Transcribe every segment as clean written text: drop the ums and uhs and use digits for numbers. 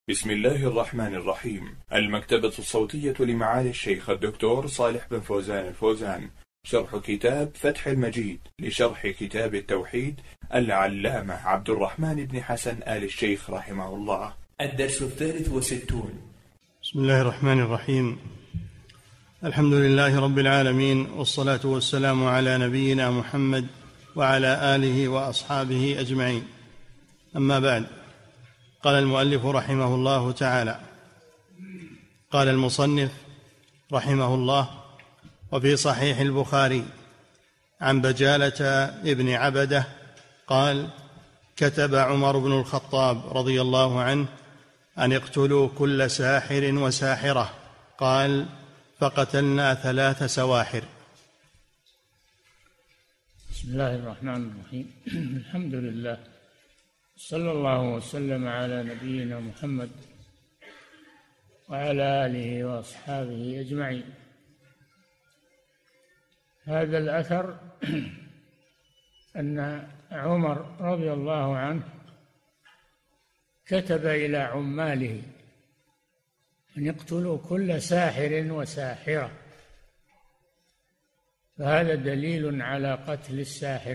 بسم الله الرحمن الرحيم. المكتبة الصوتية لمعالي الشيخ الدكتور صالح بن فوزان الفوزان، شرح كتاب فتح المجيد لشرح كتاب التوحيد العلامة عبد الرحمن بن حسن آل الشيخ رحمه الله. الدرس 63. بسم الله الرحمن الرحيم. الحمد لله رب العالمين، والصلاة والسلام على نبينا محمد وعلى آله وأصحابه أجمعين. أما بعد، قال المؤلف رحمه الله تعالى: قال المصنف رحمه الله: وفي صحيح البخاري عن بجالة ابن عبده قال: كتب عمر بن الخطاب رضي الله عنه أن اقتلوا كل ساحر وساحرة. قال: فقتلنا 3 سواحر. بسم الله الرحمن الرحيم. الحمد لله، صلى الله وسلم على نبينا محمد وعلى آله وأصحابه أجمعين. هذا الأثر أن عمر رضي الله عنه كتب إلى عماله أن يقتلوا كل ساحر وساحرة، فهذا دليل على قتل الساحر،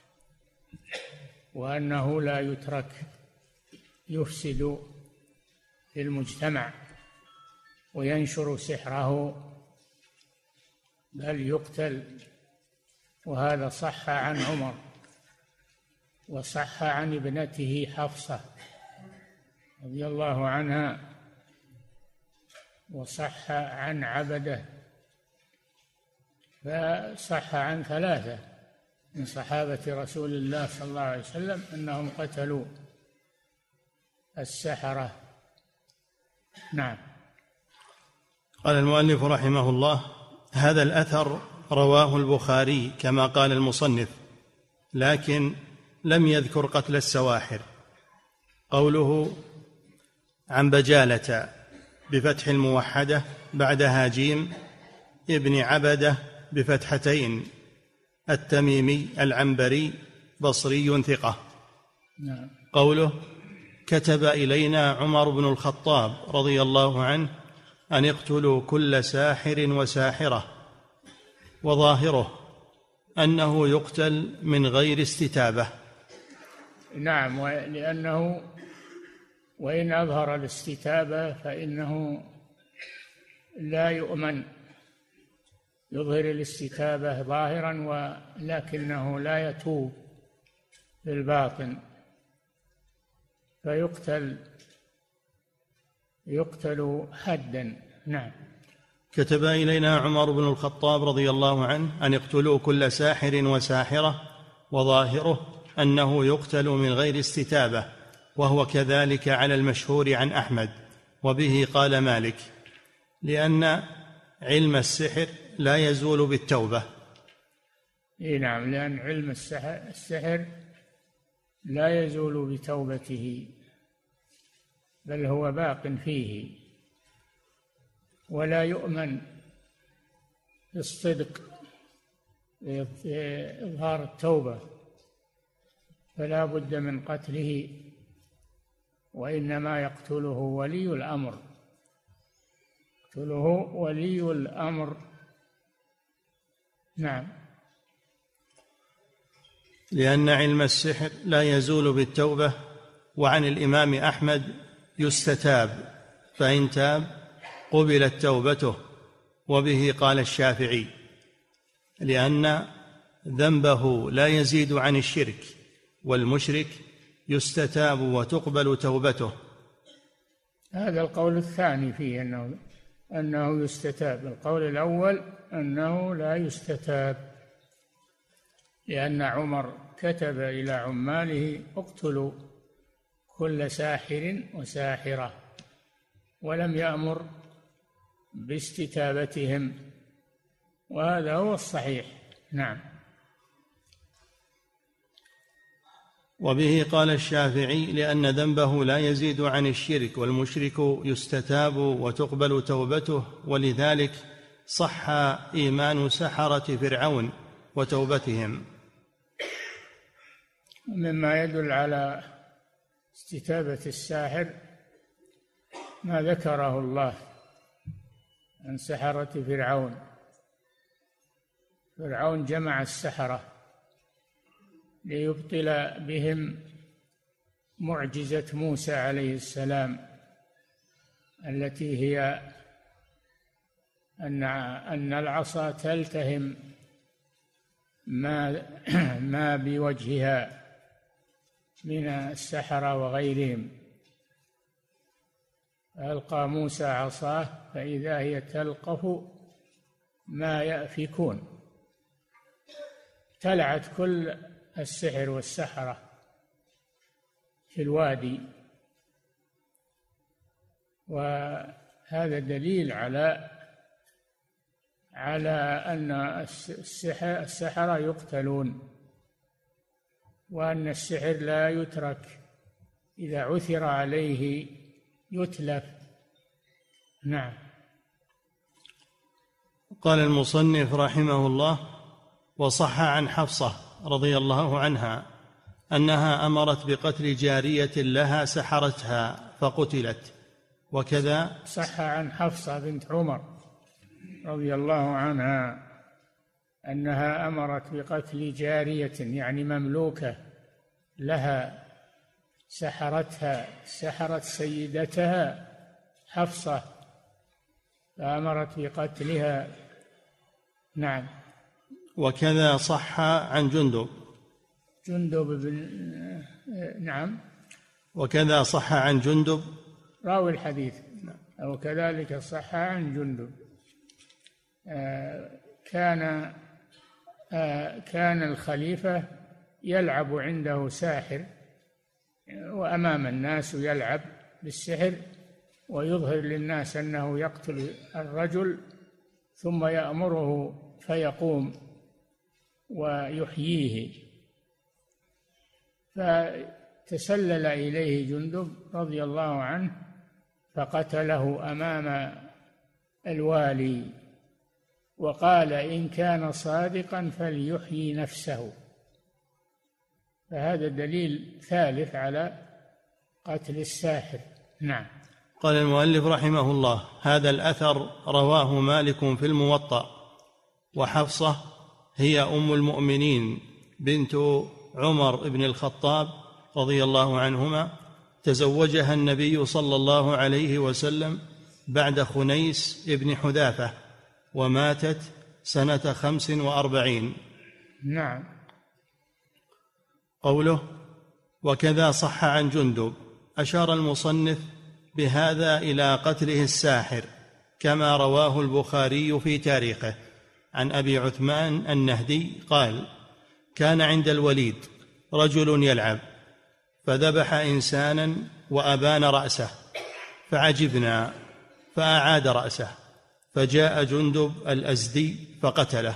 وأنه لا يترك يفسد في المجتمع وينشر سحره، بل يقتل. وهذا صح عن عمر، وصح عن ابنته حفصة رضي الله عنها، وصح عن عبده، فصح عن 3 من صحابة رسول الله صلى الله عليه وسلم أنهم قتلوا السحرة. نعم. قال المؤلف رحمه الله: هذا الأثر رواه البخاري كما قال المصنف، لكن لم يذكر قتل السواحر. قوله عن بجالة بفتح الموحدة بعدها جيم ابن عبده بفتحتين التميمي العنبري بصري ثقة. قوله كتب إلينا عمر بن الخطاب رضي الله عنه أن يقتلوا كل ساحر وساحرة، وظاهره أنه يقتل من غير استتابة. نعم، لأنه وإن أظهر الاستتابة فإنه لا يؤمن، يظهر الاستتابة ظاهرا ولكنه لا يتوب في الباطن، فيقتل حدا. نعم. كتب إلينا عمر بن الخطاب رضي الله عنه أن يقتلوا كل ساحر وساحرة، وظاهره أنه يقتل من غير استتابة، وهو كذلك على المشهور عن أحمد، وبه قال مالك، لأن علم السحر لا يزول بالتوبة. نعم، لأن علم السحر لا يزول بتوبته، بل هو باق فيه، ولا يؤمن بالصدق إظهار التوبة، فلا بد من قتله، وإنما يقتله ولي الأمر، يقتله ولي الأمر. نعم. لأن علم السحر لا يزول بالتوبة. وعن الإمام أحمد يستتاب، فإن تاب قبلت توبته، وبه قال الشافعي، لأن ذنبه لا يزيد عن الشرك، والمشرك يستتاب وتقبل توبته. هذا القول الثاني فيه أنه يستتاب. القول الأول أنه لا يستتاب، لأن عمر كتب إلى عماله اقتلوا كل ساحر وساحرة، ولم يأمر باستتابتهم، وهذا هو الصحيح. نعم. وبه قال الشافعي، لأن ذنبه لا يزيد عن الشرك، والمشرك يستتاب وتقبل توبته، ولذلك صح إيمان سحرة فرعون وتوبتهم. مما يدل على استتابة الساحر ما ذكره الله عن سحرة فرعون. فرعون جمع السحرة ليبطل بهم معجزة موسى عليه السلام، التي هي أن العصا تلتهم ما بوجهها من السحرة وغيرهم. ألقى موسى عصاه فإذا هي تلقف ما يأفكون، ابتلعت كل السحر والسحرة في الوادي. وهذا دليل على أن السحرة يقتلون، وأن السحر لا يترك، إذا عثر عليه يتلف. نعم. قال المصنف رحمه الله: وصح عن حفصة رضي الله عنها أنها أمرت بقتل جارية لها سحرتها فقتلت. وكذا صح عن حفصة بنت عمر رضي الله عنها أنها أمرت بقتل جارية، يعني مملوكة لها، سحرت سيدتها حفصة فأمرت بقتلها. نعم. وكذا صح عن جندب بن نعم. وكذا صح عن جندب راوي الحديث، وكذلك صح عن جندب. كان الخليفة يلعب عنده ساحر، وأمام الناس يلعب بالسحر ويظهر للناس أنه يقتل الرجل، ثم يأمره فيقوم ويحييه. فتسلل إليه جندب رضي الله عنه فقتله أمام الوالي، وقال: إن كان صادقا فليحيي نفسه. فهذا دليل ثالث على قتل الساحر. نعم. قال المؤلف رحمه الله: هذا الأثر رواه مالك في الموطأ. وحفصة هي أم المؤمنين بنت عمر بن الخطاب رضي الله عنهما، تزوجها النبي صلى الله عليه وسلم بعد خنيس بن حذافة، وماتت سنة 45. نعم. قوله: وكذا صح عن جندب، أشار المصنف بهذا إلى قتله الساحر، كما رواه البخاري في تاريخه عن أبي عثمان النهدي قال: كان عند الوليد رجل يلعب، فذبح إنسانا وأبان رأسه، فعجبنا فأعاد رأسه، فجاء جندب الأزدي فقتله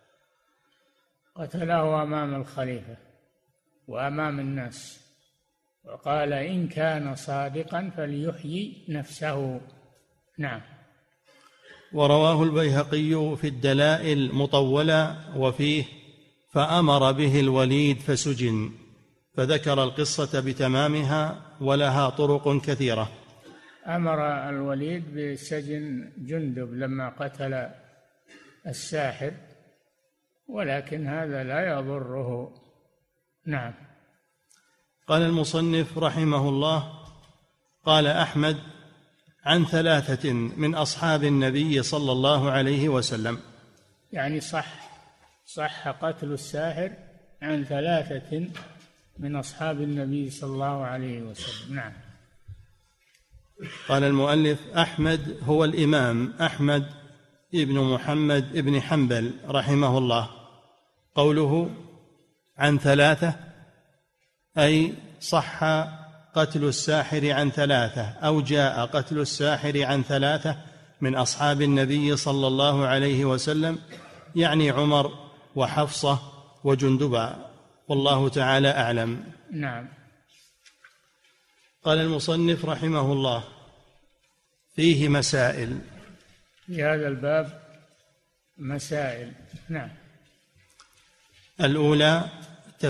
أمام الخليفة وأمام الناس، وقال: إن كان صادقا فليحيي نفسه. نعم. ورواه البيهقي في الدلائل مطولة، وفيه: فأمر به الوليد فسجن، فذكر القصة بتمامها، ولها طرق كثيرة. أمر الوليد بسجن جندب لما قتل الساحر، ولكن هذا لا يضره. نعم. قال المصنف رحمه الله: قال أحمد عن 3 من أصحاب النبي صلى الله عليه وسلم، يعني صح قتل الساحر عن 3 من أصحاب النبي صلى الله عليه وسلم. نعم. قال المؤلف: أحمد هو الإمام أحمد ابن محمد ابن حنبل رحمه الله. قوله عن 3 أي صح قتل الساحر عن 3، أو جاء قتل الساحر عن 3 من أصحاب النبي صلى الله عليه وسلم، يعني عمر وحفصة وجندبا، والله تعالى أعلم. نعم. قال المصنف رحمه الله: فيه مسائل، في هذا الباب مسائل. نعم. الأولى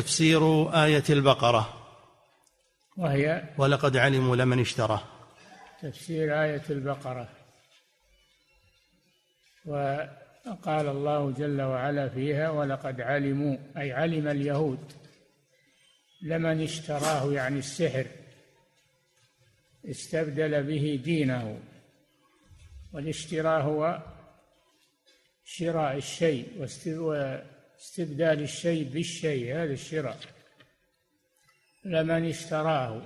تفسير آية البقرة، وهي: ولقد علموا لمن اشتراه. تفسير آية البقرة. وقال الله جل وعلا فيها: ولقد علموا، أي علم اليهود، لمن اشتراه، يعني السحر، استبدل به دينه. والاشتراء هو شراء الشيء واستبدال الشيء بالشيء، هذا الشراء. لمن اشتراه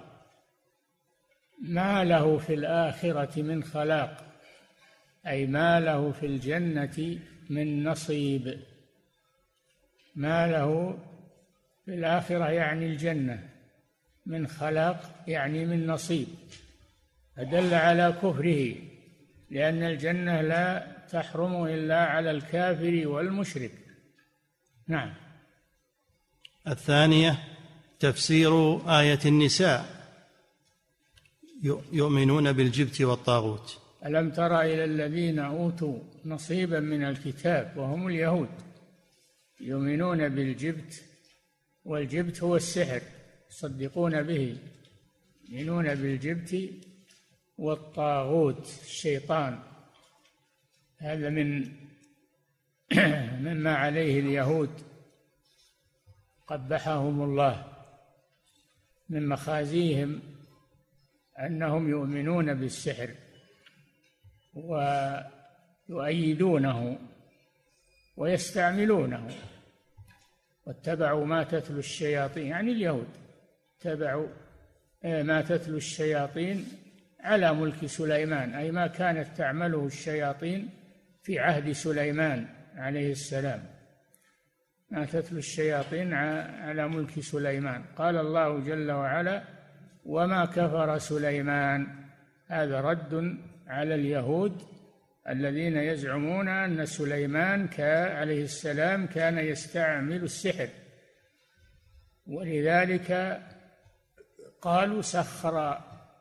ما له في الآخرة من خلاق، أي ما له في الجنة من نصيب. ما له في الآخرة يعني الجنة، من خلاق يعني من نصيب، فدل على كفره، لأن الجنة لا تحرم إلا على الكافر والمشرك. نعم. الثانية تفسير آية النساء: يؤمنون بالجبت والطاغوت. ألم تر إلى الذين أوتوا نصيبا من الكتاب وهم اليهود يؤمنون بالجبت، والجبت هو السحر، يصدقون به، يؤمنون بالجبت والطاغوت الشيطان. هذا مما عليه اليهود قبحهم الله، من مخازيهم أنهم يؤمنون بالسحر ويؤيدونه ويستعملونه. واتبعوا ما تتلو الشياطين، يعني اليهود اتبعوا ما تتلو الشياطين على ملك سليمان، أي ما كانت تعمله الشياطين في عهد سليمان عليه السلام، ما تتلو الشياطين على ملك سليمان. قال الله جل وعلا: وما كفر سليمان. هذا رد على اليهود الذين يزعمون أن سليمان عليه السلام كان يستعمل السحر، ولذلك قالوا سخر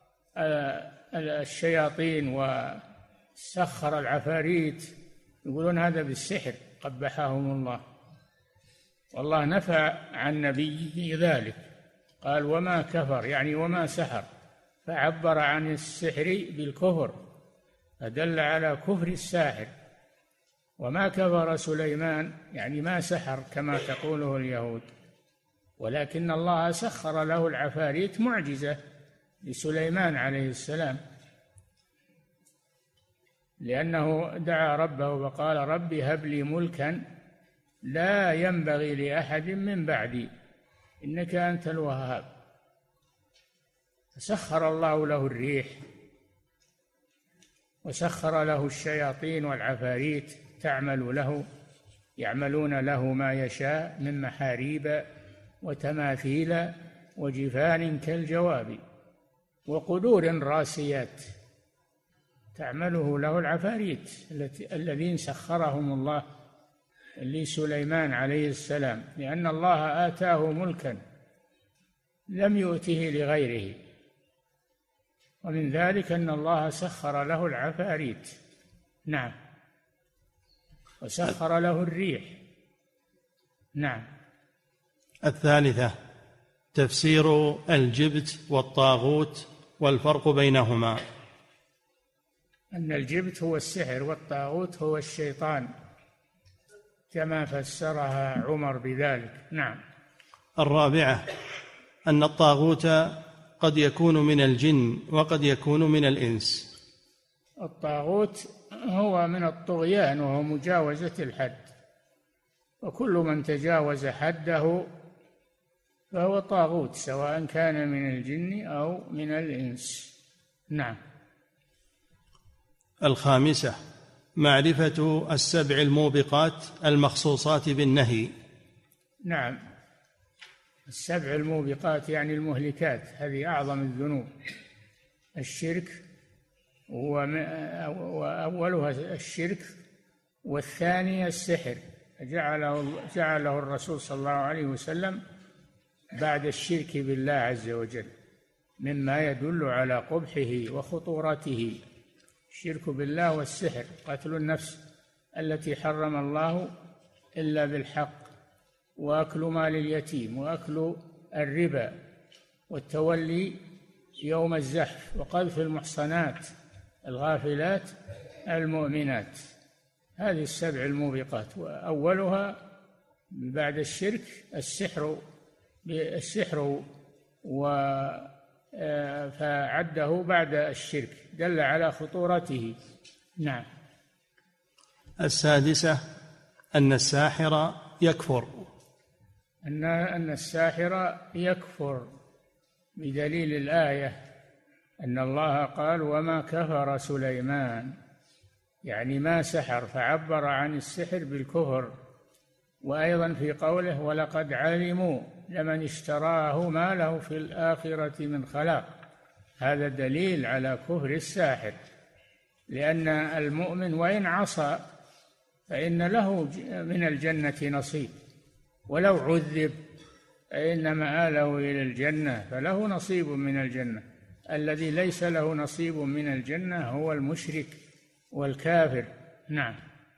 الشياطين وسخر العفاريت، يقولون هذا بالسحر، قبحهم الله. والله نفى عن نبيه ذلك، قال وما كفر، يعني وما سحر، فعبر عن السحر بالكفر، فدل على كفر الساحر. وما كفر سليمان يعني ما سحر كما تقوله اليهود، ولكن الله سخر له العفاريت معجزة لسليمان عليه السلام، لأنه دعا ربه وقال: رب هب لي ملكا لا ينبغي لأحد من بعدي إنك أنت الوهاب. فسخر الله له الريح، وسخر له الشياطين والعفاريت يعملون له ما يشاء من محاريب وتماثيل وجفان كالجواب وقدور راسيات، تعمله له العفاريت الذين سخرهم الله لسليمان عليه السلام، لأن الله آتاه ملكا لم يؤته لغيره، ومن ذلك أن الله سخر له العفاريت. نعم. وسخر له الريح. نعم. الثالثة تفسير الجبت والطاغوت والفرق بينهما. أن الجبت هو السحر والطاغوت هو الشيطان، كما فسرها عمر بذلك. نعم. الرابعة أن الطاغوت قد يكون من الجن وقد يكون من الإنس. الطاغوت هو من الطغيان، وهو مجاوزة الحد، وكل من تجاوز حده فهو طاغوت، سواء كان من الجن أو من الإنس. نعم. الخامسة معرفة السبع الموبقات المخصوصات بالنهي. نعم. السبع الموبقات يعني المهلكات، هذه أعظم الذنوب. الشرك وأولها الشرك، والثانية السحر، جعله الرسول صلى الله عليه وسلم بعد الشرك بالله عز وجل مما يدل على قبحه وخطورته. الشرك بالله والسحر، قتل النفس التي حرم الله إلا بالحق، وأكل مال اليتيم، وأكل الربا، والتولي يوم الزحف، وقذف المحصنات الغافلات المؤمنات. هذه السبع الموبقات، وأولها بعد الشرك السحر فعده بعد الشرك، دل على خطورته. نعم. السادسة أن الساحر يكفر، أن الساحر يكفر بدليل الآية أن الله قال وما كفر سليمان، يعني ما سحر، فعبر عن السحر بالكفر. وأيضا في قوله ولقد علموا لمن اشتراه ما له في الآخرة من خلاق، هذا دليل على كفر الساحر، لأن المؤمن وإن عصى فإن له من الجنة نصيب، ولو عذب فإن مآله إلى الجنة، فله نصيب من الجنة. الذي ليس له نصيب من الجنة هو المشرك والكافر. نعم.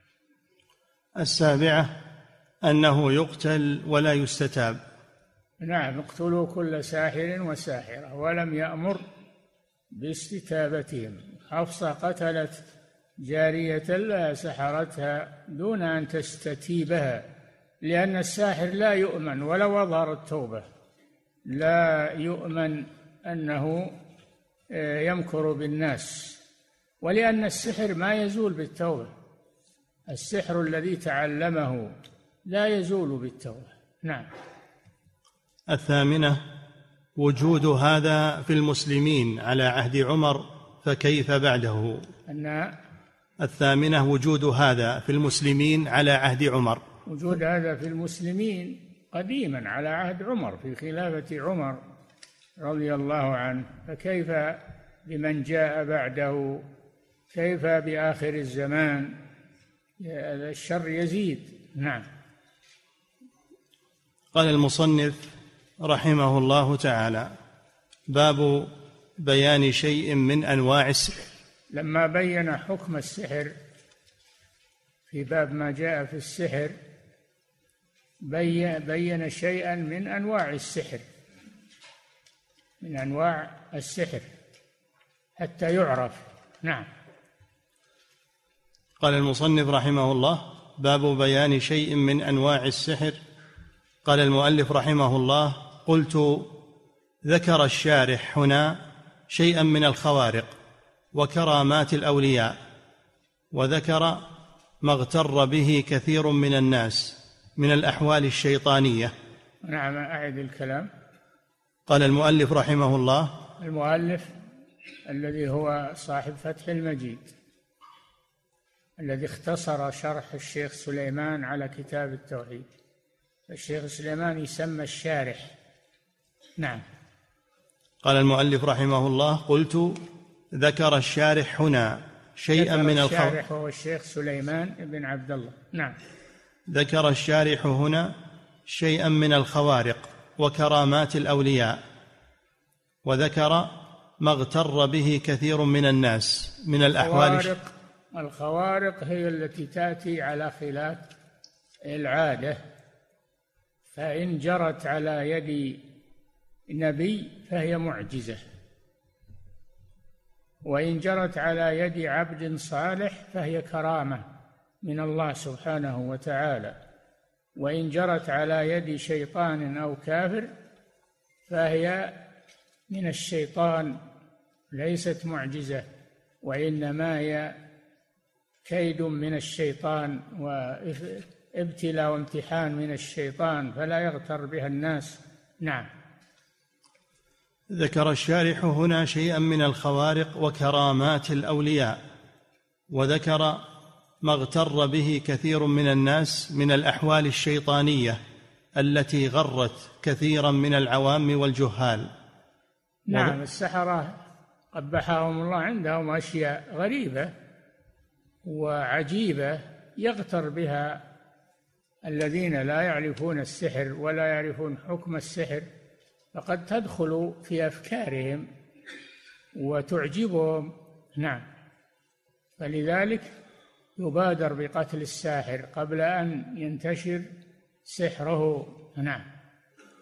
السابعة أنه يقتل ولا يستتاب. نعم، اقتلوا كل ساحر وساحرة، ولم يأمر باستتابتهم. حفصة قتلت جارية لا سحرتها دون أن تستتيبها، لأن الساحر لا يؤمن ولو أظهر التوبة، لا يؤمن أنه يمكر بالناس، ولأن السحر ما يزول بالتوبة، السحر الذي تعلمه لا يزول بالتوبة. نعم. الثامنة وجود هذا في المسلمين على عهد عمر، فكيف بعده؟ الثامنة وجود هذا في المسلمين على عهد عمر، وجود هذا في المسلمين قديما على عهد عمر في خلافة عمر رضي الله عنه، فكيف بمن جاء بعده؟ كيف بآخر الزمان؟ الشر يزيد. نعم. قال المصنف رحمه الله تعالى باب بيان شيء من أنواع السحر. لما بين حكم السحر في باب ما جاء في السحر بين شيئا من أنواع السحر، من أنواع السحر حتى يعرف. نعم. قال المصنف رحمه الله باب بيان شيء من أنواع السحر. قال المؤلف رحمه الله قلت ذكر الشارح هنا شيئا من الخوارق وكرامات الأولياء، وذكر ما اغتر به كثير من الناس من الأحوال الشيطانية. نعم، أعد الكلام. قال المؤلف رحمه الله، المؤلف الذي هو صاحب فتح المجيد الذي اختصر شرح الشيخ سليمان على كتاب التوحيد، الشيخ سليمان يسمى الشارح. نعم. قال المؤلف رحمه الله قلت ذكر الشارح هنا شيئا من الخوارق. الشارح هو الشيخ سليمان بن عبد الله. نعم. ذكر الشارح هنا شيئا من الخوارق وكرامات الأولياء، وذكر ما اغتر به كثير من الناس من الأحوال. الخوارق هي التي تأتي على خلاف العادة، فإن جرت على يد نبي فهي معجزة، وإن جرت على يد عبد صالح فهي كرامة من الله سبحانه وتعالى، وإن جرت على يد شيطان أو كافر فهي من الشيطان، ليست معجزة، وإنما هي كيد من الشيطان وابتلاء وامتحان من الشيطان، فلا يغتر بها الناس. نعم. ذكر الشارح هنا شيئا من الخوارق وكرامات الأولياء، وذكر ما اغتر به كثير من الناس من الأحوال الشيطانية التي غرت كثيرا من العوام والجهال. نعم. السحرة قبحهم الله عندهم أشياء غريبة وعجيبة يغتر بها الذين لا يعرفون السحر ولا يعرفون حكم السحر، فقد تدخل في أفكارهم وتعجبهم. نعم. فلذلك يبادر بقتل الساحر قبل أن ينتشر سحره. نعم.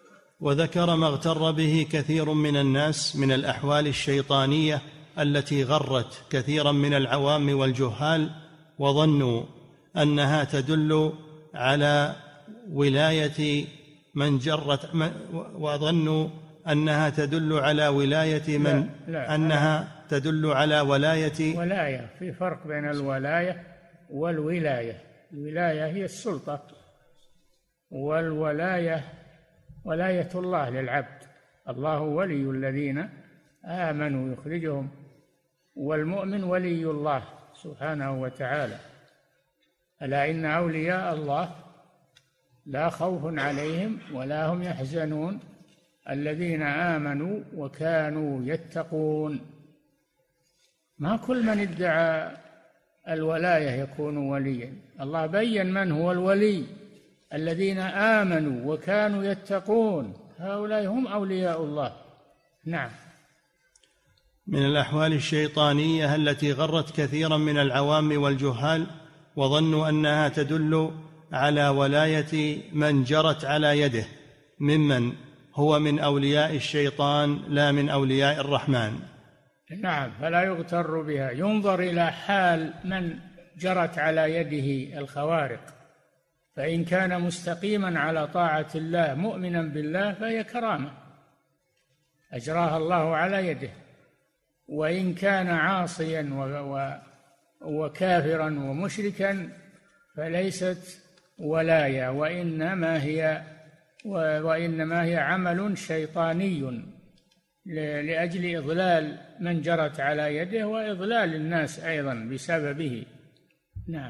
وذكر ما اغتر به كثير من الناس من الأحوال الشيطانية التي غرت كثيرا من العوام والجهال، وظنوا أنها تدل على ولاية من جرت وظنوا أنها تدل على ولاية من لا أنها تدل على ولاية. في فرق بين الولاية والولاية. الولاية هي السلطة، والولاية ولاية الله للعبد. الله ولي الذين آمنوا يخرجهم، والمؤمن ولي الله سبحانه وتعالى. ألا إن أولياء الله لا خوف عليهم ولا هم يحزنون الذين آمنوا وكانوا يتقون. ما كل من ادعى الولاية يكون وليا. الله بين من هو الولي: الذين آمنوا وكانوا يتقون، هؤلاء هم أولياء الله. نعم. من الأحوال الشيطانية التي غرت كثيرا من العوام والجهال، وظنوا أنها تدل على ولاية من جرت على يده ممن هو من أولياء الشيطان لا من أولياء الرحمن. نعم، فلا يغتر بها. ينظر إلى حال من جرت على يده الخوارق، فإن كان مستقيما على طاعة الله مؤمنا بالله فهي كرامة أجراها الله على يده، وإن كان عاصيا وكافرا ومشركا فليست ولاية، وإنما هي عمل شيطاني لأجل إضلال من جرت على يده وإضلال الناس أيضا بسببه. نعم.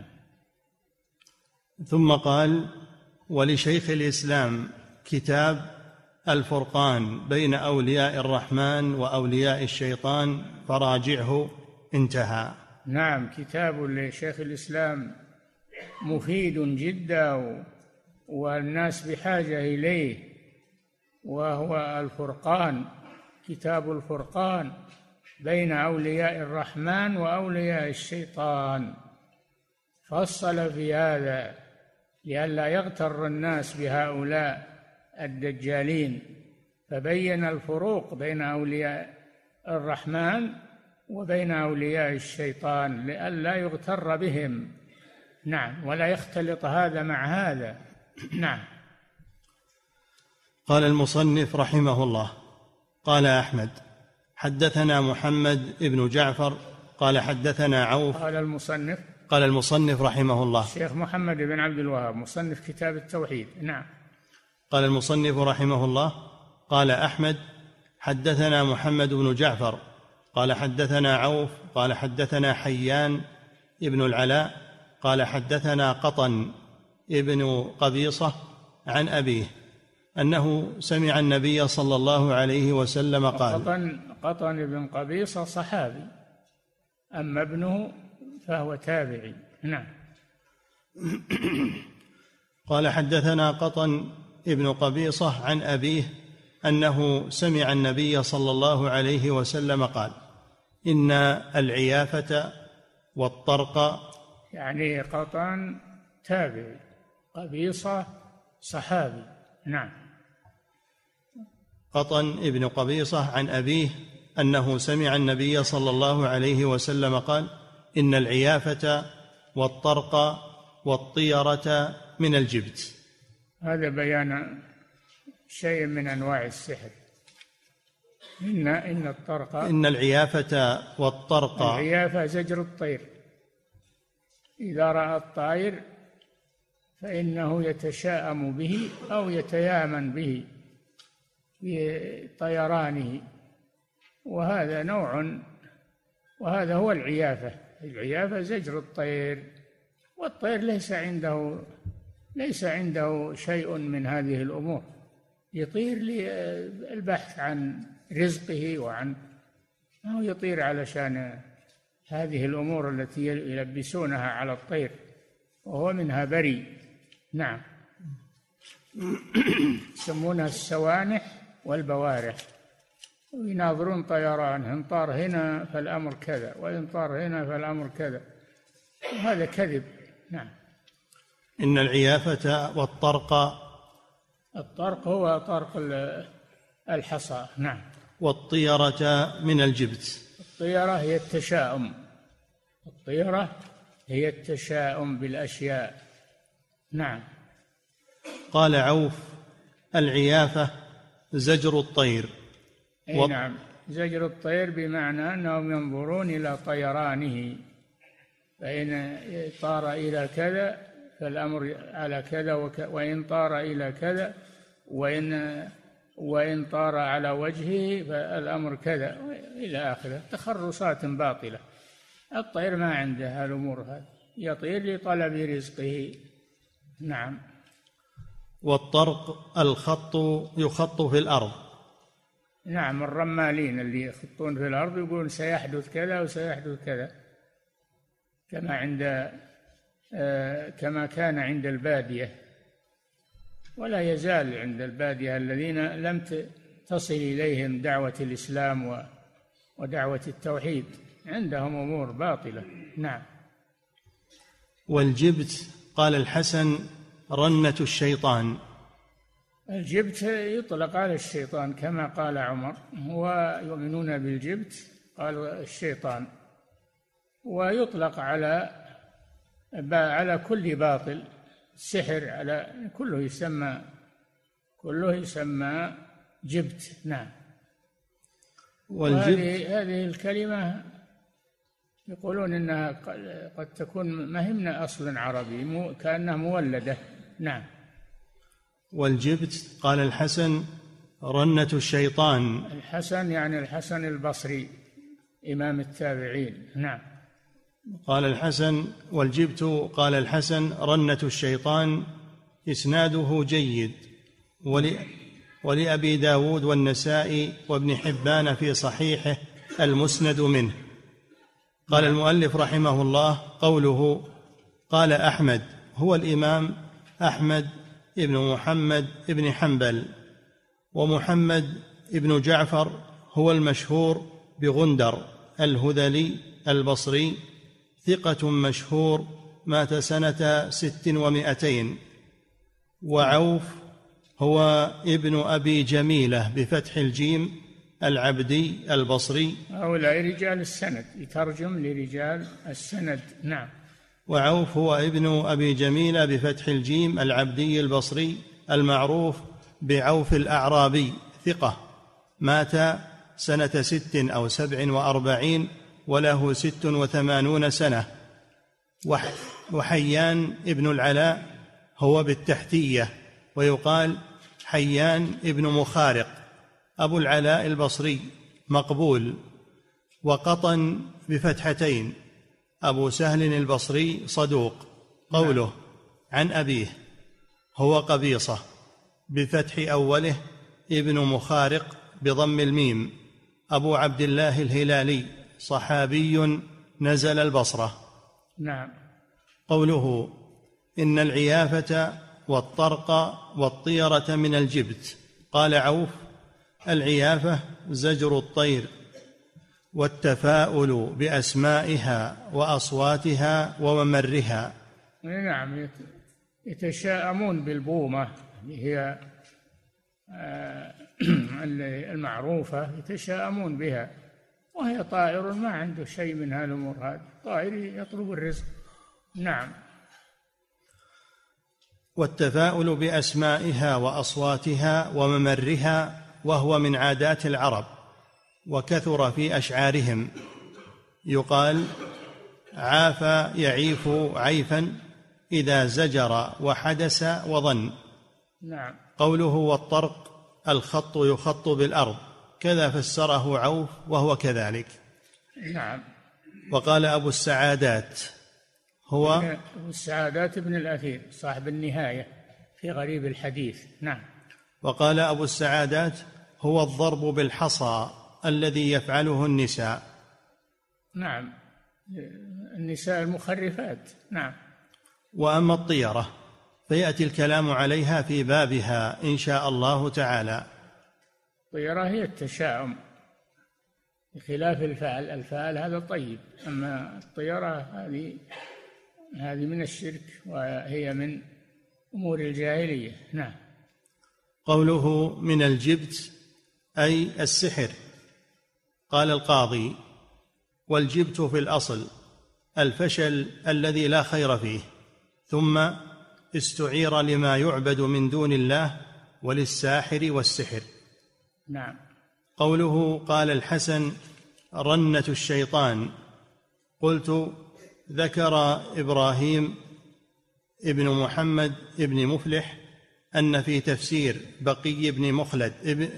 ثم قال: ولشيخ الإسلام كتاب الفرقان بين أولياء الرحمن وأولياء الشيطان فراجعه. انتهى. نعم، كتاب لشيخ الإسلام مفيد جدا والناس بحاجة إليه، وهو الفرقان، كتاب الفرقان بين أولياء الرحمن وأولياء الشيطان. فصل في هذا لئلا يغتر الناس بهؤلاء الدجالين، فبين الفروق بين أولياء الرحمن وبين أولياء الشيطان لئلا يغتر بهم. نعم، ولا يختلط هذا مع هذا. نعم. قال المصنف رحمه الله: قال أحمد: حدثنا محمد بن جعفر قال حدثنا عوف. قال المصنف رحمه الله الشيخ محمد بن عبد الوهاب مصنف كتاب التوحيد. نعم. قال المصنف رحمه الله: قال أحمد: حدثنا محمد بن جعفر قال حدثنا عوف قال حدثنا حيان ابن العلاء قال حدثنا قطن ابن قبيصة عن أبيه أنه سمع النبي صلى الله عليه وسلم قال. قطن بن قبيصة صحابي، أما ابنه فهو تابعي. نعم. قال حدثنا قطن ابن قبيصة عن أبيه أنه سمع النبي صلى الله عليه وسلم قال: إن العيافة والطرق. يعني قطن تابعي، قبيصة صحابي. نعم. قطن ابن قبيصة عن أبيه أنه سمع النبي صلى الله عليه وسلم قال: إن العيافة والطرق والطيرة من الجبت. هذا بيان شيء من أنواع السحر. إن الطرق، إن العيافة والطرق. العيافة زجر الطير، إذا رأى الطائر فإنه يتشاءم به أو يتيامن به بطيرانه، وهذا نوع، وهذا هو العيافة. العيافة زجر الطير، والطير ليس عنده شيء من هذه الأمور، يطير للبحث عن رزقه ما هو يطير علشان هذه الأمور التي يلبسونها على الطير، وهو منها بريء. نعم. يسمونها السوانح والبوارح، ويناظرون طيران، إن طار هنا فالأمر كذا، وإن طار هنا فالأمر كذا، وهذا كذب. نعم. إن العيافة والطرق الطرق هو طرق الحصى. نعم. والطيرة من الجبت. الطيرة هي التشاؤم، الطيرة هي التشاؤم بالأشياء. نعم. قال عوف: العيافة زجر الطير. نعم، زجر الطير بمعنى أنهم ينظرون إلى طيرانه، فإن طار إلى كذا فالأمر على كذا، وإن طار إلى كذا، وإن طار على وجهه فالأمر كذا إلى آخره، تخرصات باطلة. الطير ما عنده الأمور هذه، يطير لطلب رزقه. نعم. والطرق الخط يخط في الأرض. نعم، الرمالين اللي يخطون في الأرض يقولون سيحدث كذا وسيحدث كذا، كما كان عند البادية، ولا يزال عند البادية الذين لم تصل إليهم دعوة الإسلام ودعوة التوحيد، عندهم أمور باطلة. نعم. والجبت قال الحسن: رنة الشيطان. الجبت يطلق على الشيطان كما قال عمر، ويؤمنون بالجبت قالوا الشيطان، ويطلق على كل باطل، السحر، على كله يسمى جبت. نعم. هذه الكلمة يقولون إنها قد تكون ما هي من أصل عربي، كأنها مولدة. نعم. والجبت قال الحسن: رنة الشيطان. الحسن يعني الحسن البصري إمام التابعين. نعم. قال الحسن: والجبت قال الحسن رنة الشيطان. إسناده جيد، ولأبي داود والنسائي وابن حبان في صحيحه المسند منه. قال المؤلف رحمه الله: قوله قال أحمد هو الإمام أحمد ابن محمد ابن حنبل، ومحمد ابن جعفر هو المشهور بغندر الهذلي البصري، ثقة مشهور، مات سنة 600. وعوف هو ابن أبي جميلة بفتح الجيم العبدي البصري. هؤلاء رجال السند، يترجم لرجال السند. نعم. وعوف هو ابن أبي جميلة بفتح الجيم العبدي البصري المعروف بعوف الأعرابي، ثقة، مات سنة 6 أو 47 وله 86 سنة. وحيان ابن العلاء هو بالتحتية، ويقال حيان ابن مخارق، أبو العلاء البصري، مقبول. وقطن بفتحتين، أبو سهل البصري، صدوق. قوله عن أبيه هو قبيصة بفتح أوله، ابن مخارق بضم الميم، أبو عبد الله الهلالي، صحابي نزل البصرة. نعم. قوله إن العيافة والطرق والطيرة من الجبت. قال عوف: العيافة زجر الطير، والتفاؤل بأسمائها وأصواتها وممرها. نعم، يتشاءمون بالبومة، هي المعروفة، يتشاءمون بها، وهي طائر ما عنده شيء من هالأمور هذه، طائر يطلب الرزق. نعم. والتفاؤل بأسمائها وأصواتها وممرها، وهو من عادات العرب، وكثر في أشعارهم. يقال: عاف يعيف عيفا إذا زجر وحدث وظن. نعم. قوله والطرق الخط يخط بالأرض، كذا فسره عوف، وهو كذلك. نعم. وقال أبو السعادات هو أبو السعادات ابن الأثير صاحب النهاية في غريب الحديث. نعم. وقال أبو السعادات هو الضرب بالحصى الذي يفعله النساء. نعم، النساء المخرفات. نعم. وأما الطيرة فيأتي الكلام عليها في بابها إن شاء الله تعالى. الطيرة هي التشاؤم بخلاف الفعل هذا طيب، أما الطيرة هذه من الشرك، وهي من أمور الجاهلية. نعم. قوله من الجبت أي السحر. قال القاضي: والجبت في الأصل الفشل الذي لا خير فيه، ثم استعير لما يعبد من دون الله وللساحر والسحر. نعم. قوله قال الحسن: رنة الشيطان. قلت: ذكر إبراهيم ابن محمد ابن مفلح أن في تفسير بقي بن مخلد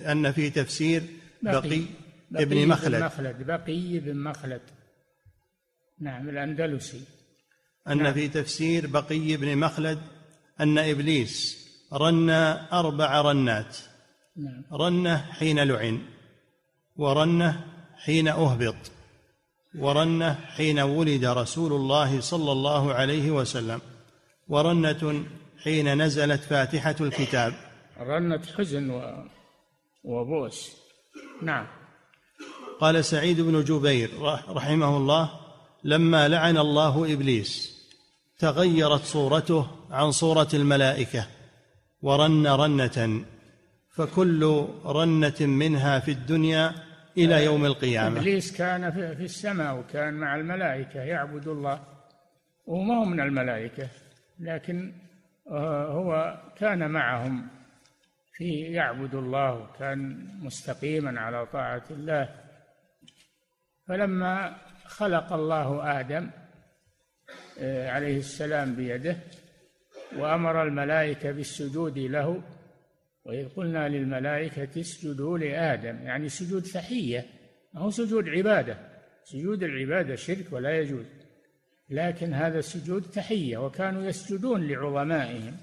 بقي بن مخلد نعم الأندلسي. أن نعم. في تفسير بقي بن مخلد أن إبليس رن 4 رنات. نعم. رنة حين لعن، ورنة حين أهبط، ورنة حين ولد رسول الله صلى الله عليه وسلم، ورنة حين نزلت فاتحة الكتاب. رنة حزن وبؤس. نعم. قال سعيد بن جبير رحمه الله: لما لعن الله إبليس تغيرت صورته عن صورة الملائكة، ورن رنة، فكل رنة منها في الدنيا إلى يوم القيامة. إبليس كان في السماء وكان مع الملائكة يعبد الله، وما هو من الملائكة، لكن هو كان معهم في يعبد الله، وكان مستقيما على طاعة الله. فلما خلق الله آدم عليه السلام بيده، وأمر الملائكة بالسجود له، وإذ قلنا للملائكة اسجدوا لآدم، يعني سجود تحية، ما هو سجود عبادة. سجود العبادة شرك ولا يجوز، لكن هذا السجود تحية، وكانوا يسجدون لعظمائهم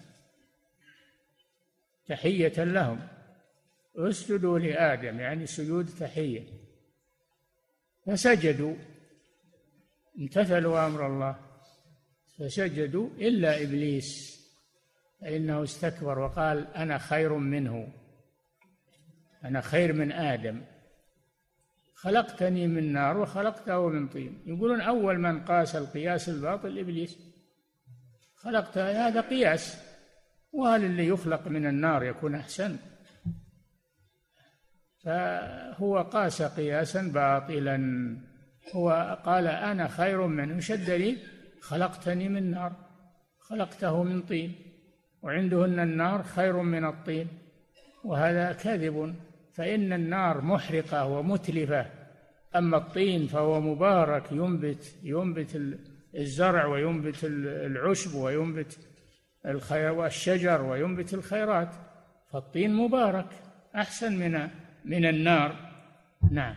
تحية لهم. اسجدوا لآدم يعني سجود تحية، فسجدوا، امتثلوا أمر الله فسجدوا إلا إبليس، فإنه استكبر وقال: أنا خير منه، أنا خير من آدم، خلقتني من نار وخلقته من طين. يقولون أول من قاس القياس الباطل إبليس، خلقته، هذا قياس، وهل اللي يخلق من النار يكون أحسن؟ فهو قاس قياسا باطلا. هو قال: أنا خير منه، شد لي، خلقتني من نار خلقته من طين، وعندهن النار خير من الطين، وهذا كذب، فإن النار محرقة ومتلفة، أما الطين فهو مبارك، ينبت الزرع، وينبت العشب، وينبت الشجر، وينبت الخيرات، فالطين مبارك أحسن من النار. نعم.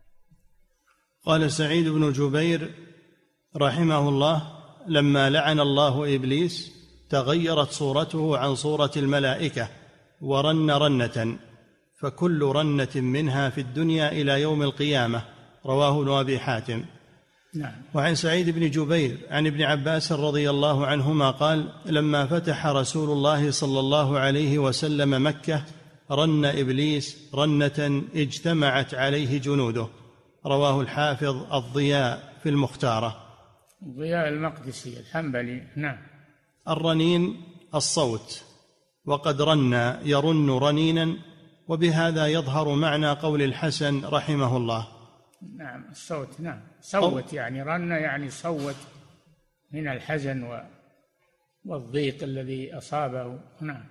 قال سعيد بن جبير رحمه الله: لما لعن الله إبليس تغيرت صورته عن صورة الملائكة، ورن رنة، فكل رنة منها في الدنيا إلى يوم القيامة. رواه ابن أبي حاتم. نعم. وعن سعيد بن جبير عن ابن عباس رضي الله عنهما قال: لما فتح رسول الله صلى الله عليه وسلم مكة رن إبليس رنة اجتمعت عليه جنوده. رواه الحافظ الضياء في المختارة. الضياء المقدسي الحنبلي. نعم. الرنين الصوت، وقد رن يرن رنينا، وبهذا يظهر معنى قول الحسن رحمه الله. نعم الصوت. نعم صوت يعني رن يعني صوت من الحزن والضيق الذي أصابه. نعم.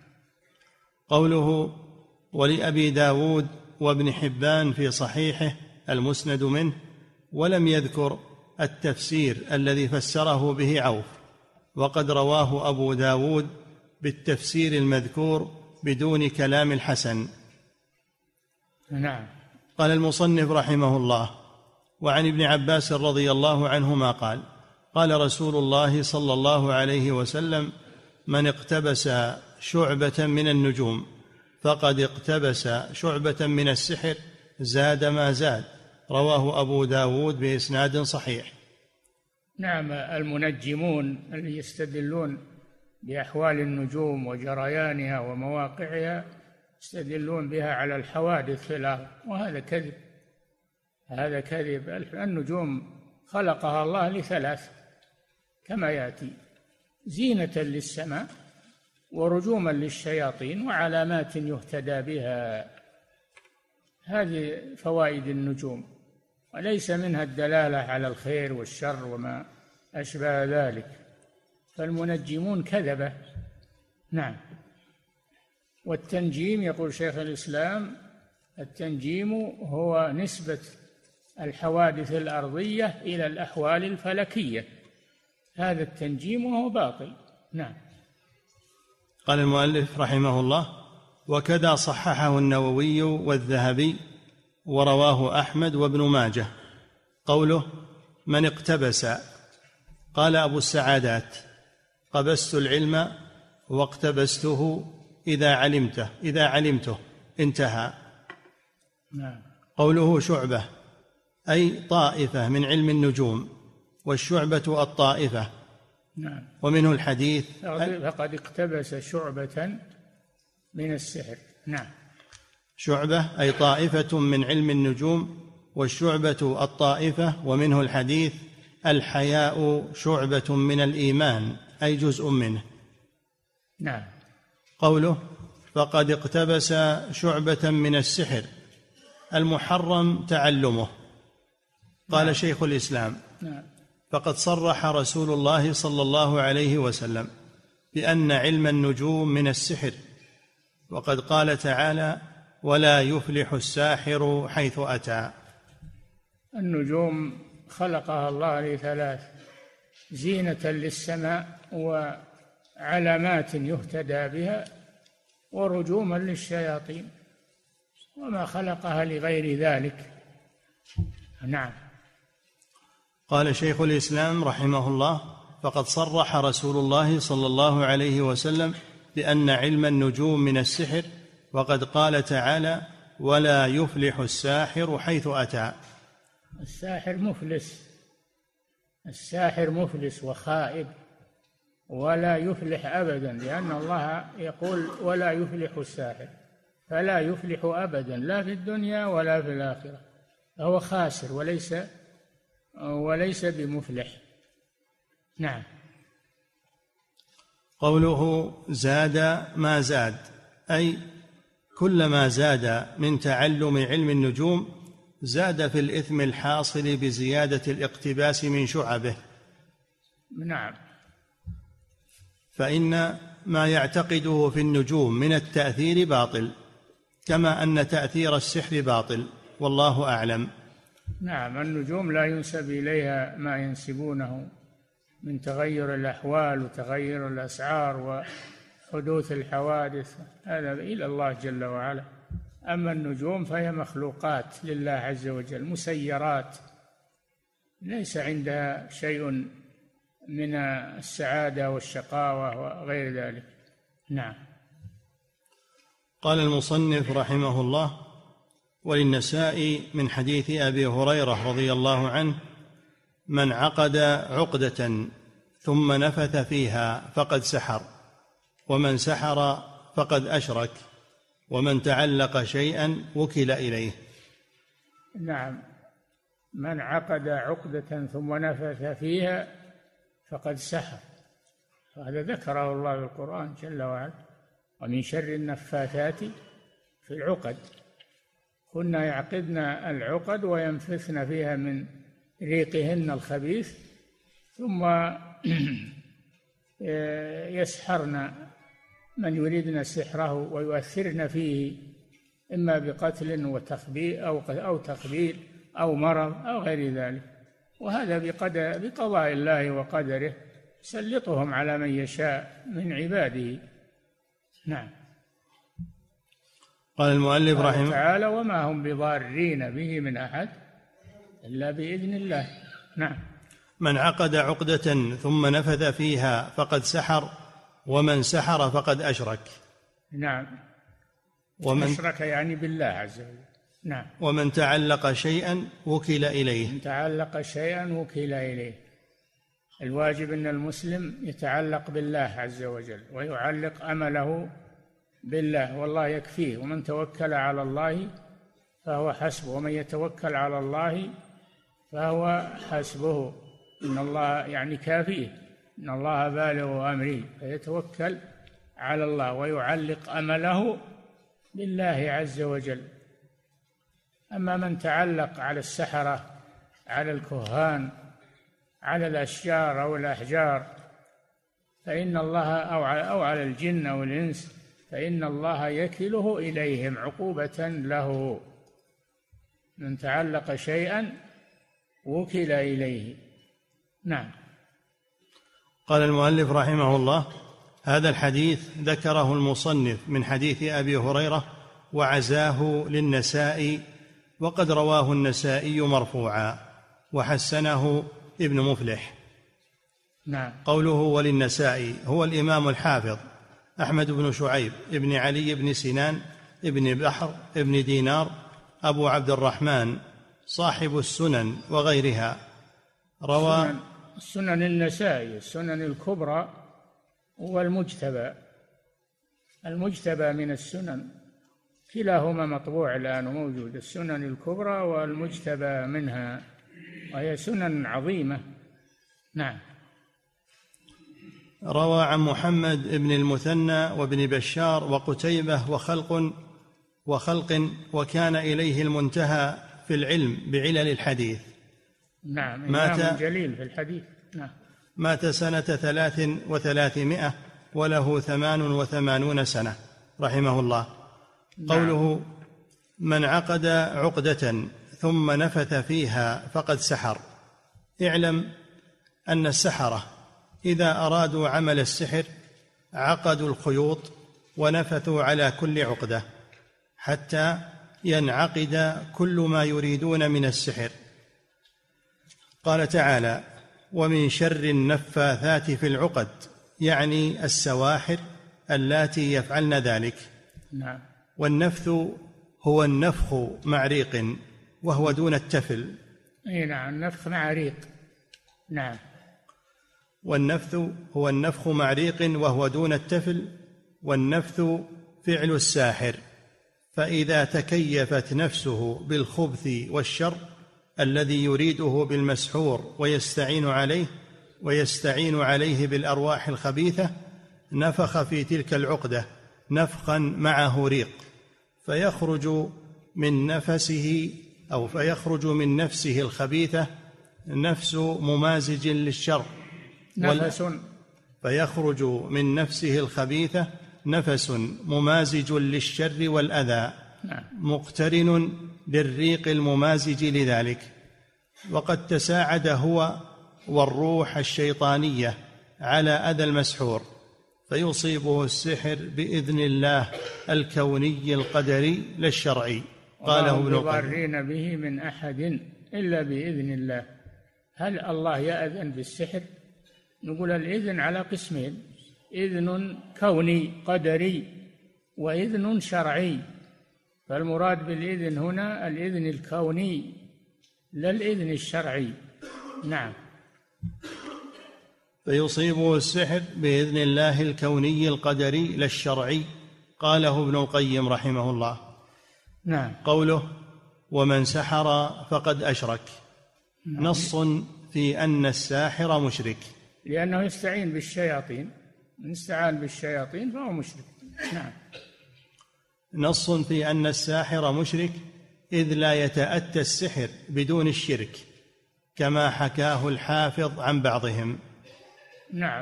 قوله ولأبي داود وابن حبان في صحيحه المسند منه، ولم يذكر التفسير الذي فسره به عوف، وقد رواه أبو داود بالتفسير المذكور بدون كلام الحسن. نعم. قال المصنف رحمه الله: وعن ابن عباس رضي الله عنهما قال: قال رسول الله صلى الله عليه وسلم: من اقتبس شعبة من النجوم فقد اقتبس شعبة من السحر زاد ما زاد. رواه أبو داود بإسناد صحيح. نعم. المنجمون اللي يستدلون بأحوال النجوم وجريانها ومواقعها يستدلون بها على الحوادث في الأرض، وهذا كذب. هذا كذب. النجوم خلقها الله لثلاث كما يأتي: زينة للسماء، ورجوما للشياطين وعلامات يهتدى بها. هذه فوائد النجوم، وليس منها الدلالة على الخير والشر وما أشبه ذلك، فالمنجمون كذبة. نعم. والتنجيم يقول شيخ الإسلام: التنجيم هو نسبة الحوادث الأرضية إلى الأحوال الفلكية، هذا التنجيم وهو باطل. نعم. قال المؤلف رحمه الله: وكذا صححه النووي والذهبي ورواه أحمد وابن ماجه قوله: من اقتبس. قال أبو السعادات: قبست العلم واقتبسته إذا علمته، انتهى. نعم. قوله شعبة أي طائفة من علم النجوم، والشعبة الطائفة. نعم. ومنه الحديث: فقد اقتبس شعبة من السحر. نعم. شعبة أي طائفة من علم النجوم، والشعبة الطائفة. ومنه الحديث: الحياء شعبة من الإيمان أي جزء منه. نعم. قوله: فقد اقتبس شعبة من السحر، المحرم تعلمه. قال نعم. شيخ الإسلام: نعم. فقد صرح رسول الله صلى الله عليه وسلم بأن علم النجوم من السحر، وقد قال تعالى: ولا يفلح الساحر حيث أتى. النجوم خلقها الله لثلاث: زينة للسماء، وعلامات يهتدى بها، ورجوما للشياطين، وما خلقها لغير ذلك. نعم. قال شيخ الإسلام رحمه الله: فقد صرح رسول الله صلى الله عليه وسلم بأن علم النجوم من السحر، وقد قال تعالى: ولا يفلح الساحر حيث أتى. الساحر مفلس وخائب، ولا يفلح أبدا، لأن الله يقول: ولا يفلح الساحر، فلا يفلح أبدا، لا في الدنيا ولا في الآخرة، فهو خاسر وليس بمفلح. نعم. قوله زاد ما زاد أي كلما زاد من تعلم علم النجوم زاد في الإثم الحاصل بزيادة الاقتباس من شعبه. نعم. فإن ما يعتقده في النجوم من التأثير باطل، كما أن تأثير السحر باطل، والله أعلم. نعم. النجوم لا ينسب إليها ما ينسبونه من تغير الأحوال وتغير الأسعار وحدوث الحوادث، هذا إلى الله جل وعلا. أما النجوم فهي مخلوقات لله عز وجل، مسيرات، ليس عندها شيء من السعادة والشقاوة وغير ذلك. نعم. قال المصنف رحمه الله: وللنسائي من حديث أبي هريرة رضي الله عنه: من عقد عقدة ثم نفث فيها فقد سحر، ومن سحر فقد أشرك، ومن تعلق شيئا وكل إليه. نعم. من عقد عقدة ثم نفث فيها فقد سحر، هذا ذكره الله في القرآن جل وعلا: ومن شر النفاثات في العقد. كنا يعقدن العقد وينفثن فيها من ريقهن الخبيث، ثم يسحرن من يريدن سحره ويؤثرن فيه، إما بقتل وتخبيء أو تخبيل أو مرض أو غير ذلك، وهذا بقضاء الله وقدره، يسلطهم على من يشاء من عباده. نعم. قال المؤلف رحمه الله تعالى: وما هم بضارين به من أحد إلا بإذن الله. نعم. من عقد عقدة ثم نفث فيها فقد سحر، ومن سحر فقد أشرك. نعم. أشرك يعني بالله عز وجل. نعم. ومن تعلق شيئا وكل إليه. من تعلق شيئا وكل إليه. الواجب أن المسلم يتعلق بالله عز وجل ويعلق أمله بالله، والله يكفيه، ومن توكل على الله فهو حسبه، ومن يتوكل على الله فهو حسبه. إن الله يعني كافيه، إن الله بالغ أمره، فيتوكل على الله ويعلق أمله بالله عز وجل. أما من تعلق على السحرة، على الكهان، على الأشجار أو الأحجار، فإن الله أو على الجن أو الإنس، فإن الله يكله إليهم عقوبة له. من تعلق شيئا وكل إليه. نعم. قال المؤلف رحمه الله: هذا الحديث ذكره المصنف من حديث أبي هريرة وعزاه للنسائي، وقد رواه النسائي مرفوعا وحسنه ابن مفلح. نعم. قوله وللنسائي هو الإمام الحافظ أحمد بن شعيب ابن علي بن سنان ابن بحر ابن دينار أبو عبد الرحمن صاحب السنن وغيرها. روى السنن النسائي، السنن الكبرى والمجتبى. المجتبى من السنن كلاهما مطبوع الآن وموجود، السنن الكبرى والمجتبى منها، وهي سنن عظيمة. نعم. روى عن محمد بن المثنى وابن بشار وقتيبة وخلق وكان إليه المنتهى في العلم بعلل الحديث. نعم. إمام جليل في الحديث. نعم. مات سنة 300 وله 88 سنة رحمه الله. قوله من عقد عقدة ثم نفث فيها فقد سحر. اعلم أن السحرة إذا أرادوا عمل السحر عقدوا الخيوط ونفثوا على كل عقدة حتى ينعقد كل ما يريدون من السحر. قال تعالى: ومن شر النفاثات في العقد، يعني السواحر اللاتي يفعلن ذلك. نعم. والنفث هو النفخ مع ريق وهو دون التفل. اي نعم، النفخ مع ريق. نعم. والنفث هو النفخ مع ريق وهو دون التفل. والنفث فعل الساحر، فإذا تكيفت نفسه بالخبث والشر الذي يريده بالمسحور ويستعين عليه بالأرواح الخبيثة، نفخ في تلك العقدة نفخا معه ريق، فيخرج من نفسه الخبيثة نفس ممازج للشر، فيخرج من نفسه الخبيثة نفس ممازج للشر والأذى مقترن بالريق الممازج لذلك. وقد تساعد هو والروح الشيطانية على أذى المسحور، فيصيبه السحر بإذن الله الكوني القدري لا الشرعي. قاله ابن القيم: يضارين به من أحد إلا بإذن الله. هل الله يأذن بالسحر؟ نقول الإذن على قسمين: إذن كوني قدري وإذن شرعي. فالمراد بالإذن هنا الإذن الكوني لا الإذن الشرعي. نعم. فيصيبه السحر بإذن الله الكوني القدري لا الشرعي. قاله ابن القيم رحمه الله. نعم. قوله ومن سحر فقد أشرك، نص في أن الساحر مشرك، لأنه يستعين بالشياطين، من استعان بالشياطين فهو مشرك. نعم. نص في أن الساحر مشرك، إذ لا يتأتى السحر بدون الشرك، كما حكاه الحافظ عن بعضهم. نعم.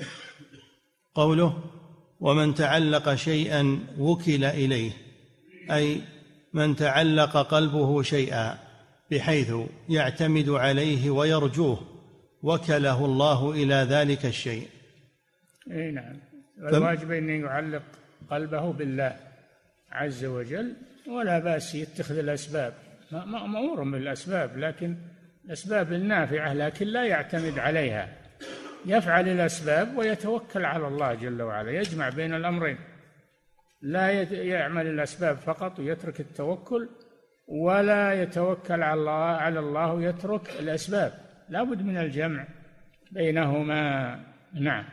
قوله ومن تعلق شيئا وكل إليه، أي من تعلق قلبه شيئا بحيث يعتمد عليه ويرجوه وكله الله إلى ذلك الشيء. اي نعم. الواجب أن يعلق قلبه بالله عز وجل، ولا بأس يتخذ الأسباب، مأمور بالأسباب، لكن الأسباب النافعة، لكن لا يعتمد عليها، يفعل الأسباب ويتوكل على الله جل وعلا، يجمع بين الأمرين، لا يعمل الأسباب فقط ويترك التوكل، ولا يتوكل على الله ويترك الأسباب، لا بد من الجمع بينهما. نعم.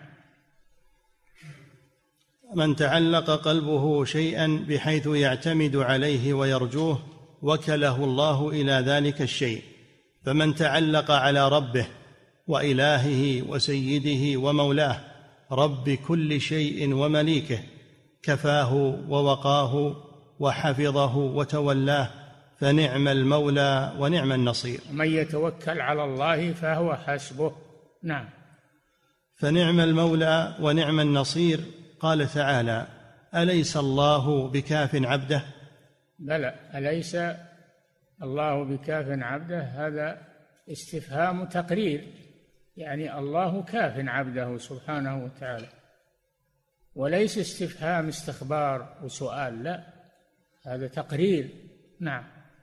من تعلق قلبه شيئا بحيث يعتمد عليه ويرجوه وكله الله إلى ذلك الشيء. فمن تعلق على ربه وإلهه وسيده ومولاه رب كل شيء ومليكه، كفاه ووقاه وحفظه وتولاه، فنعم المولى ونعم النصير. من يتوكل على الله فهو حسبه. نعم. فنعم المولى ونعم النصير. قال تعالى: أليس الله بكاف عبده؟ بلى، أليس الله بكاف عبده، هذا استفهام تقرير، يعني الله كاف عبده سبحانه وتعالى، وليس استفهام استخبار وسؤال، لا، هذا تقرير. نعم.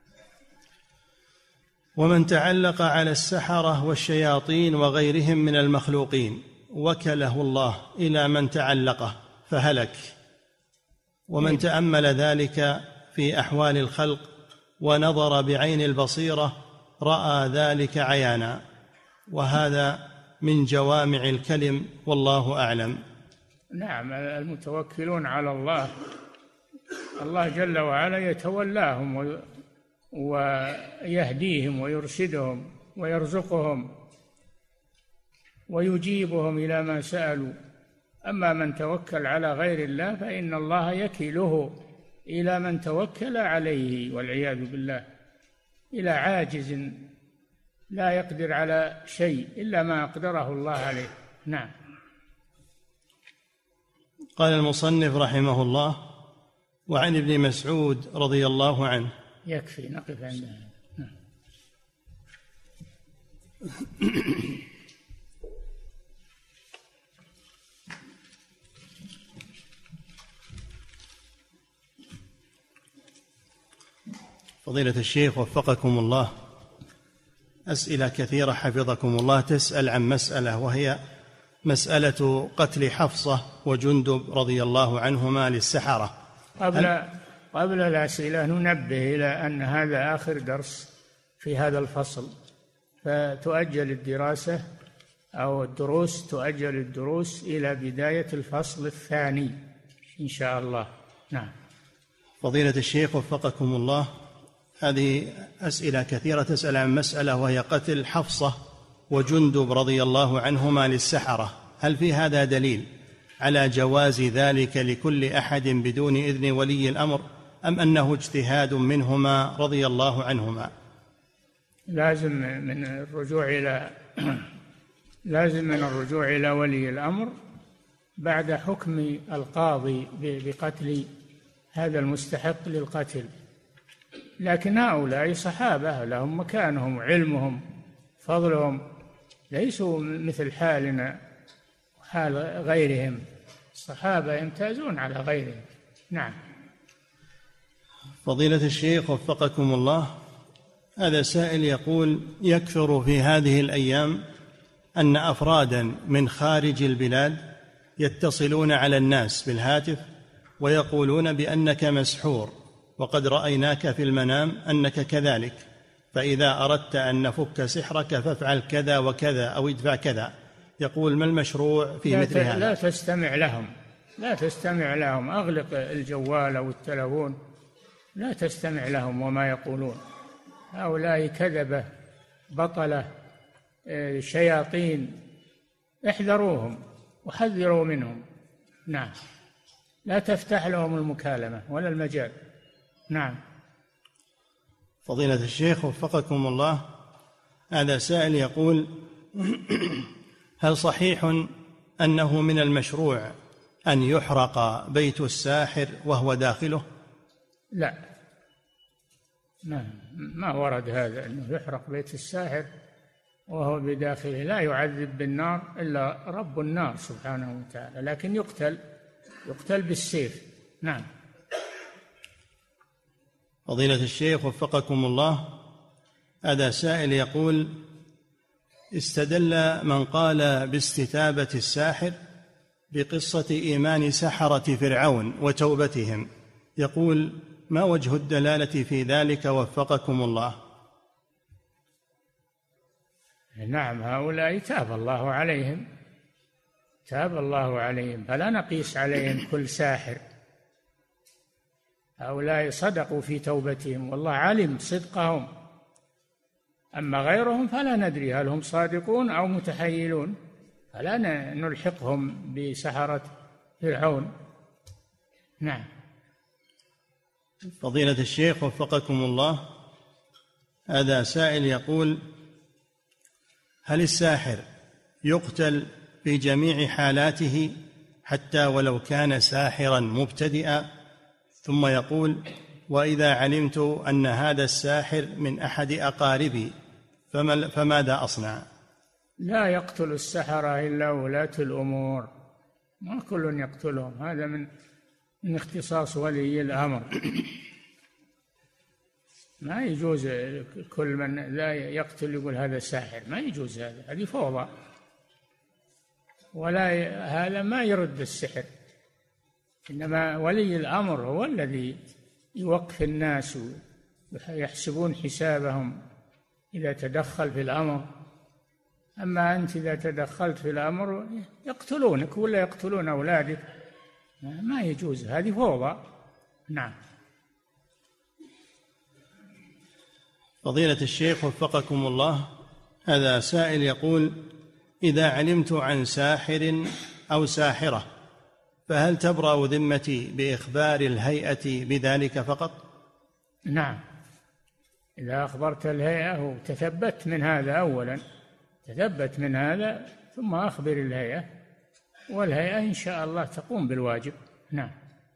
ومن تعلق على السحرة والشياطين وغيرهم من المخلوقين وكله الله إلى من تعلقه فهلك. ومن تأمل ذلك في أحوال الخلق ونظر بعين البصيرة رأى ذلك عيانا، وهذا من جوامع الكلم، والله أعلم. نعم. المتوكلون على الله، الله جل وعلا يتولاهم ويهديهم ويرشدهم ويرزقهم ويجيبهم إلى ما سألوا. أما من توكل على غير الله فإن الله يكله إلى من توكل عليه، والعياذ بالله، إلى عاجز لا يقدر على شيء إلا ما أقدره الله عليه. نعم. قال المصنف رحمه الله: وعن ابن مسعود رضي الله عنه. يكفي، نقف عندها. نعم. فضيلة الشيخ وفقكم الله، أسئلة كثيرة حفظكم الله تسأل عن مسألة، وهي مسألة قتل حفصة وجندب رضي الله عنهما للسحرة. قبل الأسئلة ننبه إلى أن هذا آخر درس في هذا الفصل، فتؤجل الدراسة أو الدروس، تؤجل الدروس إلى بداية الفصل الثاني إن شاء الله. نعم. فضيلة الشيخ وفقكم الله، هذه أسئلة كثيرة تسأل عن مسألة، وهي قتل حفصة وجندب رضي الله عنهما للسحرة. هل في هذا دليل على جواز ذلك لكل أحد بدون إذن ولي الأمر، أم أنه اجتهاد منهما رضي الله عنهما؟ لازم من الرجوع إلى ولي الأمر بعد حكم القاضي بقتل هذا المستحق للقتل. لكن هؤلاء صحابة لهم مكانهم وعلمهم فضلهم، ليسوا مثل حالنا وحال غيرهم. الصحابة يمتازون على غيرهم. نعم. فضيلة الشيخ وفقكم الله، هذا سائل يقول: يكثر في هذه الأيام أن أفرادا من خارج البلاد يتصلون على الناس بالهاتف ويقولون بأنك مسحور، وقد رأيناك في المنام أنك كذلك، فإذا أردت أن نفك سحرك فافعل كذا وكذا أو ادفع كذا. يقول: ما المشروع في مثل هذا؟ لا تستمع لهم، أغلق الجوال أو التلفون، لا تستمع لهم وما يقولون. هؤلاء كذبة بطلة شياطين، احذروهم وحذروا منهم. نعم. لا تفتح لهم المكالمة ولا المجال. نعم. فضيلة الشيخ وفقكم الله، هذا سائل يقول: هل صحيح أنه من المشروع أن يحرق بيت الساحر وهو داخله؟ لا، ما ورد هذا أنه يحرق بيت الساحر وهو بداخله. لا يعذب بالنار إلا رب النار سبحانه وتعالى، لكن يقتل بالسيف. نعم. فضيلة الشيخ وفقكم الله، هذا سائل يقول: استدل من قال باستتابة الساحر بقصة إيمان سحرة فرعون وتوبتهم، يقول: ما وجه الدلالة في ذلك وفقكم الله؟ نعم، هؤلاء تاب الله عليهم، فلا نقيس عليهم كل ساحر. هؤلاء صدقوا في توبتهم والله علم صدقهم، أما غيرهم فلا ندري هل هم صادقون أو متحيلون. فلا نلحقهم بسحرة فرعون. نعم. فضيلة الشيخ وفقكم الله، هذا سائل يقول: هل الساحر يقتل في جميع حالاته حتى ولو كان ساحرا مبتدئا؟ ثم يقول: وإذا علمت أن هذا الساحر من أحد أقاربي فماذا أصنع؟ لا يقتل السحرة إلا ولاة الأمور، ما كل يقتلهم، هذا من اختصاص ولي الأمر. ما يجوز كل من لا يقتل يقول هذا ساحر، ما يجوز، هذه فوضى، ولا هذا ما يرد السحر. إنما ولي الأمر هو الذي يوقف الناس ويحسبون حسابهم إذا تدخل في الأمر. أما أنت إذا تدخلت في الأمر يقتلونك ولا يقتلون أولادك، ما يجوز، هذه فوضى. نعم. فضيلة الشيخ وفقكم الله، هذا سائل يقول: إذا علمت عن ساحر أو ساحرة فهل تبرأ ذمتي بإخبار الهيئة بذلك فقط؟ نعم، إذا أخبرت الهيئة وتثبت من هذا أولا، تثبت من هذا ثم أخبر الهيئة، والهيئة إن شاء الله تقوم بالواجب. نعم.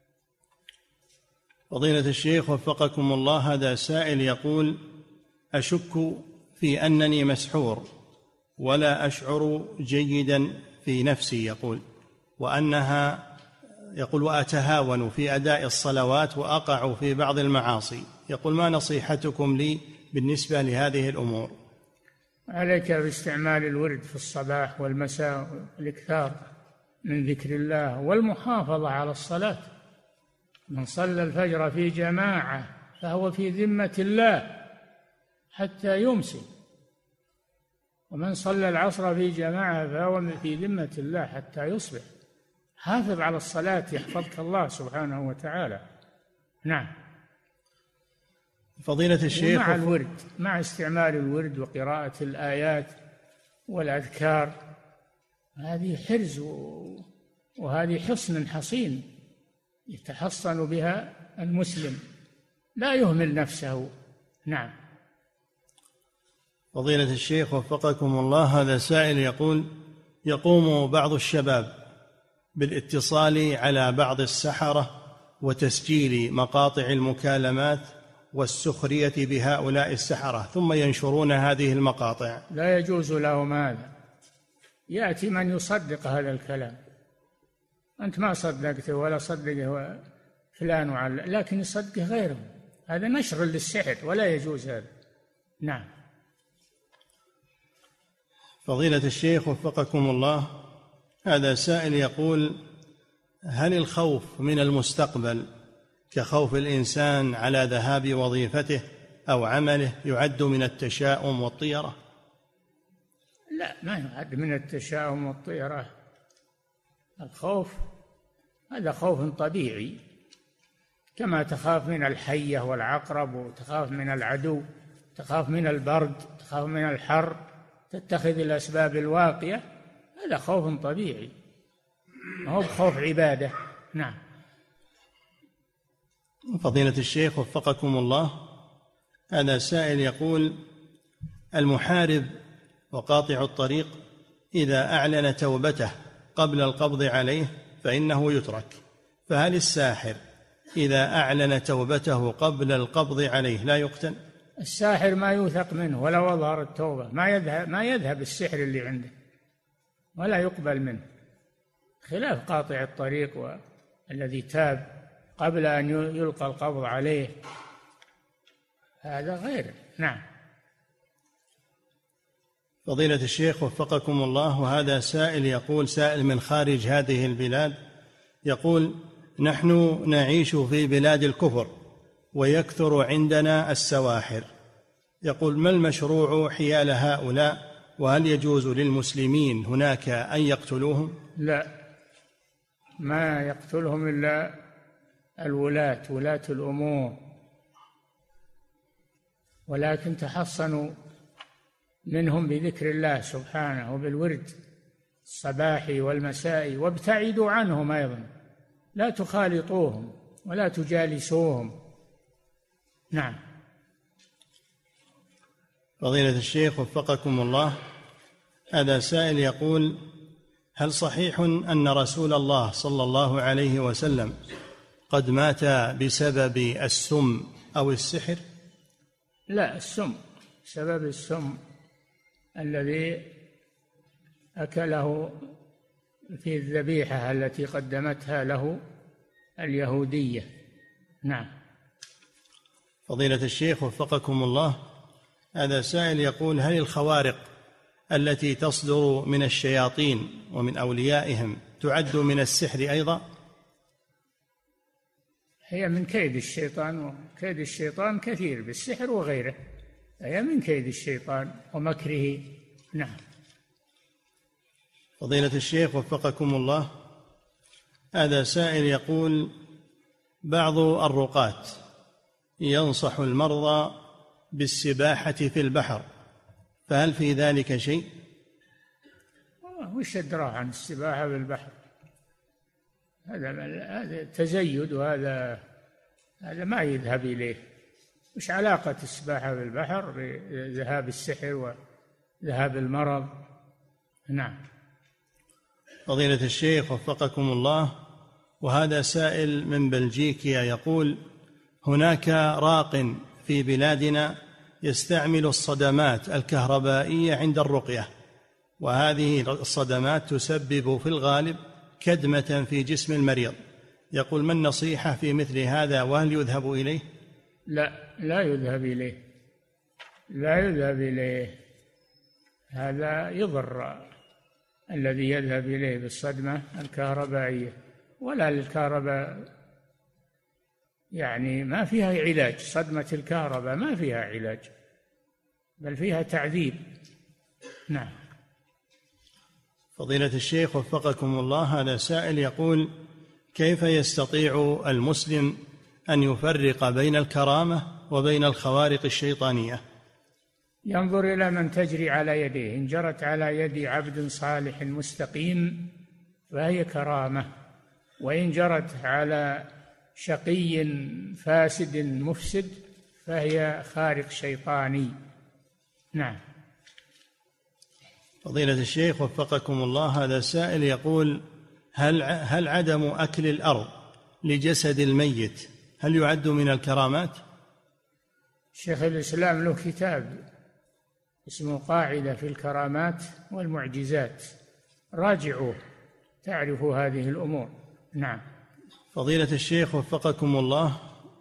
فضيلة الشيخ وفقكم الله، هذا سائل يقول: أشك في أنني مسحور ولا أشعر جيدا في نفسي، يقول وأتهاون في أداء الصلوات وأقع في بعض المعاصي، يقول: ما نصيحتكم لي بالنسبة لهذه الأمور؟ عليك باستعمال الورد في الصباح والمساء، الإكثار من ذكر الله والمحافظة على الصلاة. من صلى الفجر في جماعة فهو في ذمة الله حتى يمسي، ومن صلى العصر في جماعة فهو في ذمة الله حتى يصبح. حافظ على الصلاة يحفظك الله سبحانه وتعالى. نعم. فضيلة الشيخ، مع الورد، مع استعمال الورد وقراءة الآيات والأذكار، هذه حرز وهذه حصن حصين يتحصن بها المسلم، لا يهمل نفسه. نعم. فضيلة الشيخ وفقكم الله، هذا سائل يقول: يقوم بعض الشباب بالاتصال على بعض السحرة وتسجيل مقاطع المكالمات والسخرية بهؤلاء السحرة ثم ينشرون هذه المقاطع. لا يجوز لهم هذا. يأتي من يصدق هذا الكلام، أنت ما صدقته ولا صدقه فلان لكن يصدقه غيره، هذا نشر للسحر ولا يجوز هذا. نعم. فضيلة الشيخ وفقكم الله، هذا سائل يقول: هل الخوف من المستقبل كخوف الإنسان على ذهاب وظيفته أو عمله يعد من التشاؤم والطيرة؟ لا، ما يعد من التشاؤم والطيرة. الخوف هذا خوف طبيعي، كما تخاف من الحية والعقرب، وتخاف من العدو، تخاف من البرد، تخاف من الحر، تتخذ الأسباب الواقية، هذا خوف طبيعي، ما هو خوف عبادة. نعم. فضيلة الشيخ وفقكم الله، هذا سائل يقول: المحارب وقاطع الطريق إذا أعلن توبته قبل القبض عليه فإنه يترك، فهل الساحر إذا أعلن توبته قبل القبض عليه لا يقتل؟ الساحر ما يوثق منه ولو أظهر التوبة، ما يذهب السحر اللي عنده ولا يقبل منه، خلاف قاطع الطريق والذي تاب قبل أن يلقى القبض عليه، هذا غير. نعم. فضيلة الشيخ وفقكم الله، وهذا سائل يقول، سائل من خارج هذه البلاد، يقول: نحن نعيش في بلاد الكفر ويكثر عندنا السواحر، يقول: ما المشروع حيال هؤلاء، وهل يجوز للمسلمين هناك أن يقتلوهم؟ لا، ما يقتلهم إلا ولاة الأمور، ولكن تحصنوا منهم بذكر الله سبحانه وبالورد، الصباح والمساء، وابتعدوا عنهم أيضا، لا تخالطوهم ولا تجالسوهم. نعم. فضيلة الشيخ وفقكم الله، هذا سائل يقول: هل صحيح أن رسول الله صلى الله عليه وسلم قد مات بسبب السم أو السحر؟ لا، السم، سبب السم الذي أكله في الذبيحة التي قدمتها له اليهودية. نعم. فضيلة الشيخ وفقكم الله، هذا سائل يقول: هل الخوارق التي تصدر من الشياطين ومن أوليائهم تعد من السحر أيضا؟ هي من كيد الشيطان، وكيد الشيطان كثير بالسحر وغيره، هي من كيد الشيطان ومكره. نعم. فضيلة الشيخ وفقكم الله، هذا سائل يقول: بعض الرقاة ينصح المرضى بالسباحة في البحر، فهل في ذلك شيء؟ وش أدراه عن السباحة في البحر؟ هذا تزيد، وهذا ما يذهب إليه. وش علاقة السباحة في البحر بذهاب السحر وذهاب المرض؟ نعم. فضيلة الشيخ وفقكم الله، وهذا سائل من بلجيكا يقول: هناك راق في بلادنا يستعمل الصدمات الكهربائية عند الرقية، وهذه الصدمات تسبب في الغالب كدمة في جسم المريض. يقول: ما النصيحة في مثل هذا، وهل يذهب إليه؟ لا يذهب إليه، لا يذهب إليه، هذا يضر الذي يذهب إليه بالصدمة الكهربائية. ولا للكهرباء يعني ما فيها علاج، صدمة الكهرباء ما فيها علاج، بل فيها تعذيب. نعم. فضيلة الشيخ وفقكم الله، هذا سائل يقول: كيف يستطيع المسلم أن يفرق بين الكرامة وبين الخوارق الشيطانية؟ ينظر إلى من تجري على يديه، إن جرت على يد عبد صالح مستقيم فهي كرامة، وإن جرت على شقي فاسد مفسد فهي خارق شيطاني. نعم. فضيلة الشيخ وفقكم الله، هذا سائل يقول: هل عدم أكل الأرض لجسد الميت هل يعد من الكرامات؟ شيخ الإسلام له كتاب اسمه قاعدة في الكرامات والمعجزات، راجعوه تعرفوا هذه الأمور. نعم. فضيلة الشيخ وفقكم الله،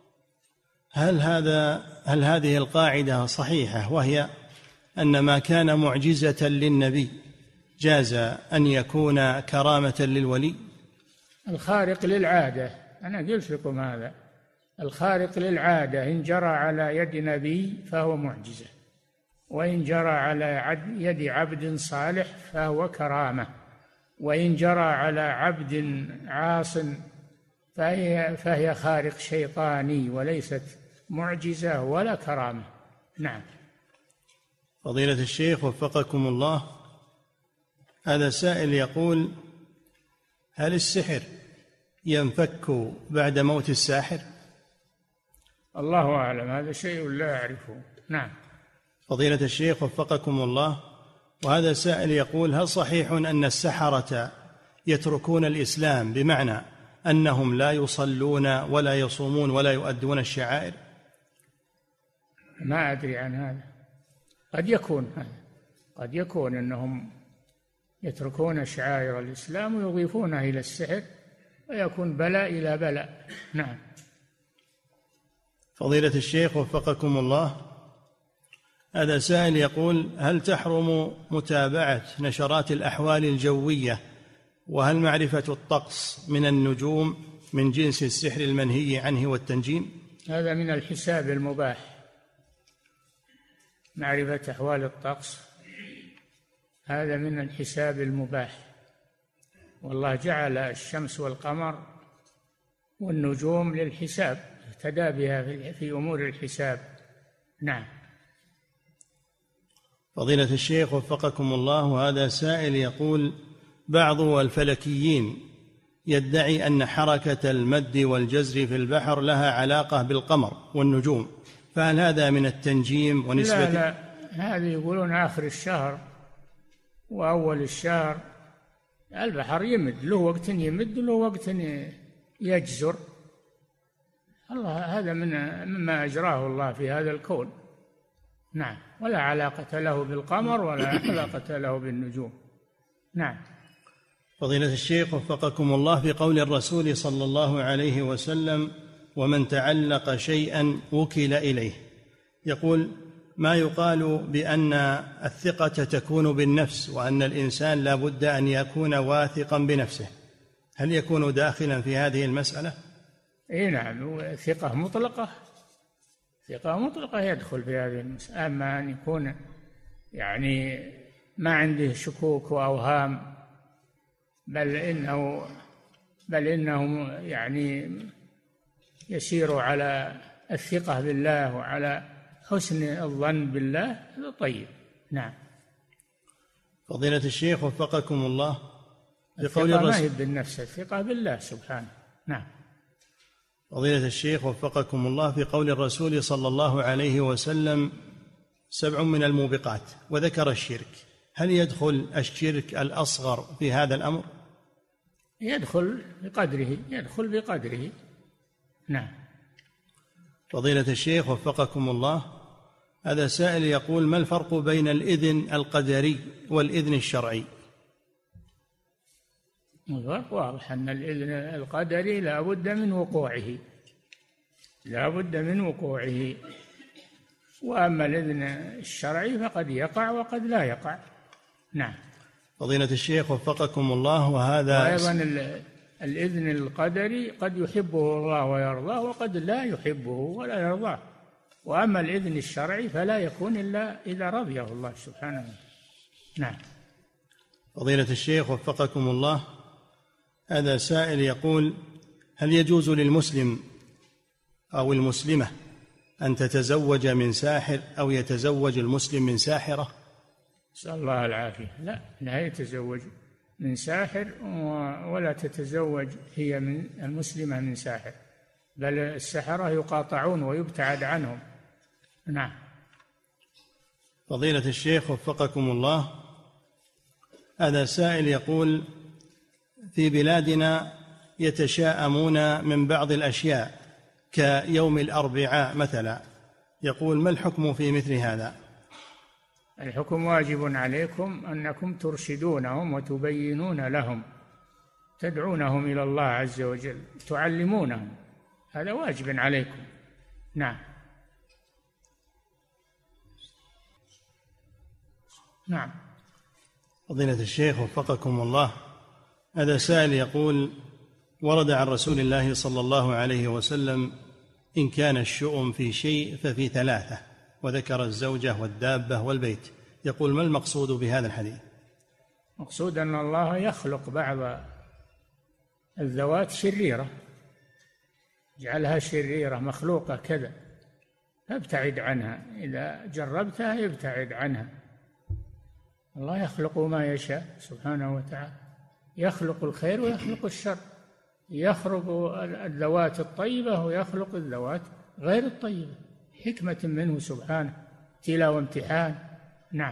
هل هذه القاعدة صحيحة، وهي أن ما كان معجزة للنبي جاز أن يكون كرامة للولي؟ الخارق للعادة، أنا قلت لكم هذا، الخارق للعادة إن جرى على يد نبي فهو معجزة، وإن جرى على يد عبد صالح فهو كرامة، وإن جرى على عبد عاص فهي خارق شيطاني وليست معجزة ولا كرامة. نعم. فضيلة الشيخ وفقكم الله، هذا سائل يقول: هل السحر ينفك بعد موت الساحر؟ الله أعلم، هذا شيء لا أعرفه. نعم. فضيلة الشيخ وفقكم الله، وهذا سائل يقول: هل صحيح أن السحرة يتركون الإسلام، بمعنى أنهم لا يصلون ولا يصومون ولا يؤدون الشعائر؟ ما أدري عن هذا، قد يكون هذا، قد يكون أنهم يتركون شعائر الإسلام ويضيفونها إلى السحر، ويكون بلاء إلى بلاء. نعم. فضيلة الشيخ وفقكم الله، هذا سائل يقول: هل تحرم متابعة نشرات الأحوال الجوية، وهل معرفة الطقس من النجوم من جنس السحر المنهي عنه والتنجيم؟ هذا من الحساب المباح، معرفة أحوال الطقس هذا من الحساب المباح، والله جعل الشمس والقمر والنجوم للحساب، اهتدى بها في أمور الحساب. نعم. فضيلة الشيخ وفقكم الله، وهذا سائل يقول: بعض الفلكيين يدعي أن حركة المد والجزر في البحر لها علاقة بالقمر والنجوم، فهل هذا من التنجيم ونسبة؟ لا، هذه يقولون آخر الشهر وأول الشهر البحر يمد، له وقت يمد وله وقت يجزر. الله هذا مما أجراه الله في هذا الكون. نعم، ولا علاقة له بالقمر ولا علاقة له بالنجوم. نعم. فضيلة الشيخ وفقكم الله، في قول الرسول صلى الله عليه وسلم: ومن تعلق شيئا وكل إليه، يقول: ما يقال بأن الثقة تكون بالنفس وأن الإنسان لا بد أن يكون واثقا بنفسه، هل يكون داخلا في هذه المسألة؟ إيه نعم، ثقة مطلقة يدخل في هذه المسألة. أما أن يكون يعني ما عنده شكوك وأوهام، بل إنه يعني يسير على الثقة بالله وعلى حسن الظن بالله، هذا طيب. نعم. فضيلة الشيخ وفقكم الله، بقول الرسول ما هي بالنفس، الثقة بالله سبحانه. نعم. فضيلة الشيخ وفقكم الله، في قول الرسول صلى الله عليه وسلم: 7 من الموبقات، وذكر الشرك، هل يدخل الشرك الأصغر في هذا الأمر؟ يدخل بقدره. نعم. فضيلة الشيخ وفقكم الله، هذا سائل يقول: ما الفرق بين الإذن القدري والإذن الشرعي؟ الفرق واضح، أن الإذن القدري لا بد من وقوعه، وأما الإذن الشرعي فقد يقع وقد لا يقع. نعم. فضيلة الشيخ وفقكم الله، وهذا وأيضا الإذن القدري قد يحبه الله ويرضاه وقد لا يحبه ولا يرضاه، وأما الإذن الشرعي فلا يكون إلا إذا رضيه الله سبحانه وتعالى. نعم. فضيلة الشيخ وفقكم الله، هذا سائل يقول: هل يجوز للمسلم أو المسلمة أن تتزوج من ساحر أو يتزوج المسلم من ساحرة؟ نسأل الله العافية. لا يتزوج من ساحر ولا تتزوج هي من المسلمة من ساحر، بل السحرة يقاطعون ويبتعد عنهم. نعم. فضيلة الشيخ وفقكم الله، هذا سائل يقول: في بلادنا يتشاءمون من بعض الأشياء كيوم الأربعاء مثلا، يقول: ما الحكم في مثل هذا؟ الحكم واجب عليكم أنكم ترشدونهم وتبينون لهم، تدعونهم إلى الله عز وجل، تعلمونهم، هذا واجب عليكم. نعم. نعم. فضيلة الشيخ وفقكم الله، هذا سائل يقول: ورد عن رسول الله صلى الله عليه وسلم: إن كان الشؤم في شيء ففي 3، وذكر الزوجة والدابة والبيت، يقول: ما المقصود بهذا الحديث؟ مقصود أن الله يخلق بعض الذوات شريرة، جعلها شريرة مخلوقة كذا، فابتعد عنها، إذا جربتها ابتعد عنها. الله يخلق ما يشاء سبحانه وتعالى، يخلق الخير ويخلق الشر، يخلق الذوات الطيبة ويخلق الذوات غير الطيبة، حكمة منه سبحانه، ابتلاء وامتحان. نعم.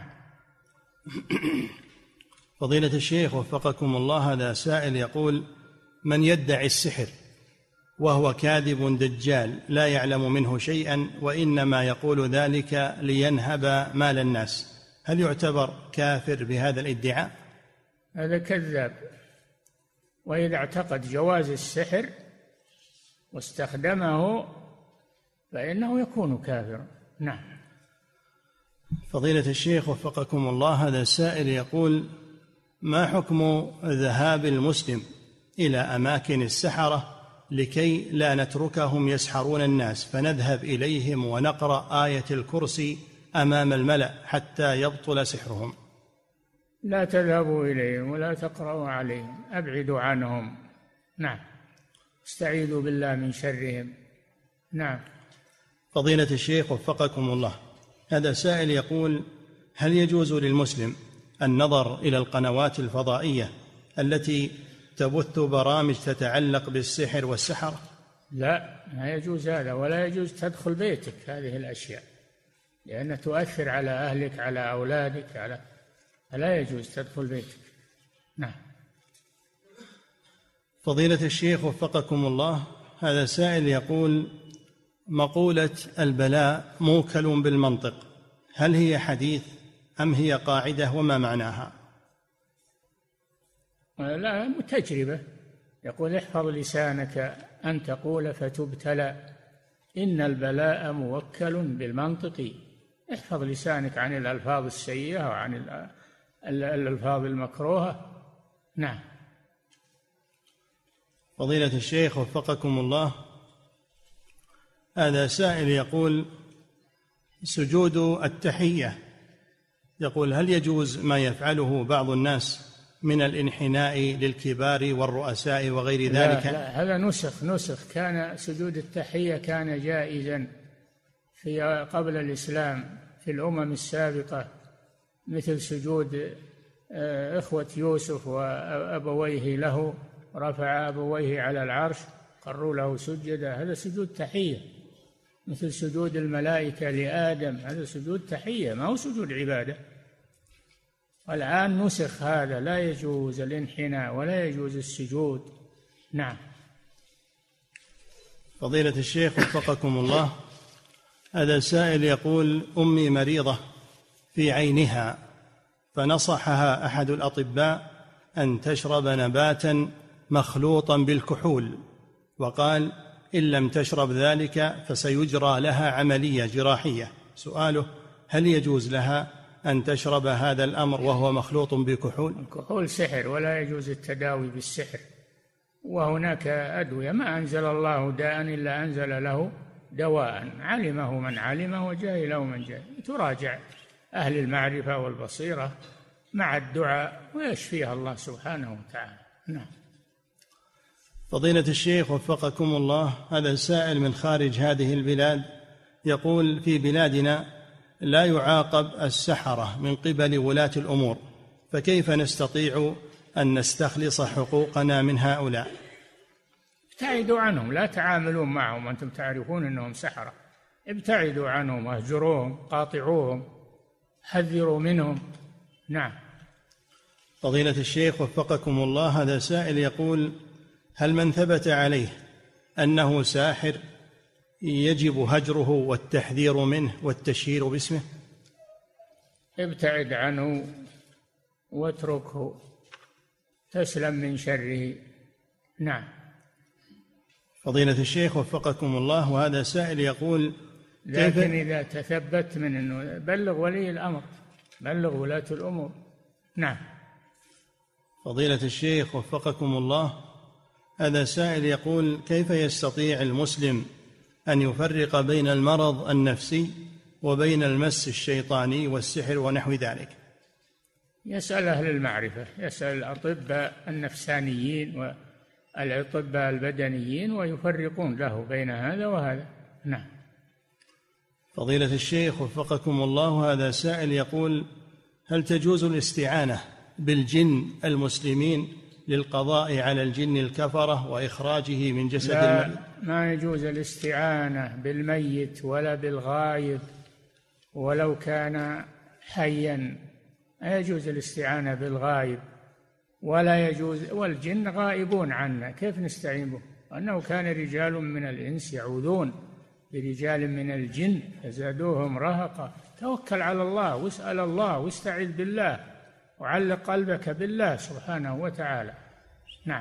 فضيلة الشيخ وفقكم الله، هذا سائل يقول: من يدعي السحر وهو كاذب دجال لا يعلم منه شيئا وإنما يقول ذلك لينهب مال الناس، هل يعتبر كافر بهذا الادعاء؟ هذا كذاب، وإذا اعتقد جواز السحر واستخدمه فإنه يكون كافرا. نعم. فضيلة الشيخ وفقكم الله، هذا السائل يقول: ما حكم ذهاب المسلم إلى أماكن السحرة لكي لا نتركهم يسحرون الناس، فنذهب إليهم ونقرأ آية الكرسي أمام الملأ حتى يبطل سحرهم؟ لا تذهبوا إليهم ولا تقرأوا عليهم، أبعدوا عنهم. نعم. استعيذوا بالله من شرهم. نعم. فضيلة الشيخ وفقكم الله، هذا سائل يقول: هل يجوز للمسلم النظر إلى القنوات الفضائية التي تبث برامج تتعلق بالسحر والسحرة؟ لا، ما يجوز هذا، ولا يجوز تدخل بيتك هذه الأشياء، لأنها تؤثر على أهلك، على أولادك، فلا يجوز تدخل بيتك. نعم. فضيلة الشيخ وفقكم الله، هذا سائل يقول: مقولة البلاء موكل بالمنطق، هل هي حديث أم هي قاعدة، وما معناها؟ لا، تجربة. يقول: احفظ لسانك أن تقول فتبتلى، إن البلاء موكل بالمنطق. احفظ لسانك عن الألفاظ السيئة وعن الألفاظ المكروهة. نعم. فضيلة الشيخ وفقكم الله، هذا سائل يقول: سجود التحية، يقول: هل يجوز ما يفعله بعض الناس من الانحناء للكبار والرؤساء وغير ذلك؟ لا، هذا نسخ. كان سجود التحية كان جائزا قبل الإسلام في الأمم السابقة، مثل سجود إخوة يوسف وأبويه له، رفع أبويه على العرش قروا له سجدا، هذا سجود تحية. مثل سجود الملائكة لآدم، هذا سجود تحية، ما هو سجود عبادة. والآن نسخ هذا، لا يجوز الانحناء ولا يجوز السجود. نعم. فضيلة الشيخ وفقكم الله، هذا سائل يقول: أمي مريضة في عينها، فنصحها أحد الأطباء أن تشرب نباتا مخلوطا بالكحول، وقال: إن لم تشرب ذلك فسيجرى لها عملية جراحية. سؤاله: هل يجوز لها أن تشرب هذا الأمر وهو مخلوط بكحول؟ الكحول سحر، ولا يجوز التداوي بالسحر، وهناك أدوية ما أنزل الله داء إلا أنزل له دواء، علمه من علمه وجاهله من جاهل. تراجع أهل المعرفة والبصيرة مع الدعاء ويشفيها الله سبحانه وتعالى. نعم. فضيلة الشيخ وفقكم الله، هذا سائل من خارج هذه البلاد يقول: في بلادنا لا يعاقب السحرة من قبل ولاة الأمور، فكيف نستطيع أن نستخلص حقوقنا من هؤلاء؟ ابتعدوا عنهم، لا تعاملون معهم، أنتم تعرفون أنهم سحرة. ابتعدوا عنهم، اهجروهم، قاطعوهم، حذروا منهم. نعم. فضيلة الشيخ وفقكم الله، هذا سائل يقول: هل من ثبت عليه أنه ساحر يجب هجره والتحذير منه والتشهير باسمه؟ ابتعد عنه واتركه، تسلم من شره. نعم. فضيلة الشيخ وفقكم الله، وهذا سائل يقول: لكن إذا تثبت من أنه بلغ ولي الأمر، بلغ ولاة الأمور. نعم. فضيلة الشيخ وفقكم الله، هذا سائل يقول: كيف يستطيع المسلم أن يفرق بين المرض النفسي وبين المس الشيطاني والسحر ونحو ذلك؟ يسأل أهل المعرفة، يسأل الأطباء النفسانيين والأطباء البدنيين ويفرقون له بين هذا وهذا. نعم. فضيلة الشيخ وفقكم الله، هذا سائل يقول: هل تجوز الاستعانة بالجن المسلمين للقضاء على الجن الكفرة وإخراجه من جسد الميت؟ ما يجوز الاستعانة بالميت ولا بالغائب ولو كان حيا، لا يجوز الاستعانة بالغائب، ولا يجوز، والجن غائبون عنا، كيف نستعين به؟ أنه كان رجال من الإنس يعوذون برجال من الجن فزادوهم رهقا. توكل على الله واسأل الله واستعذ بالله وعلق قلبك بالله سبحانه وتعالى. نعم.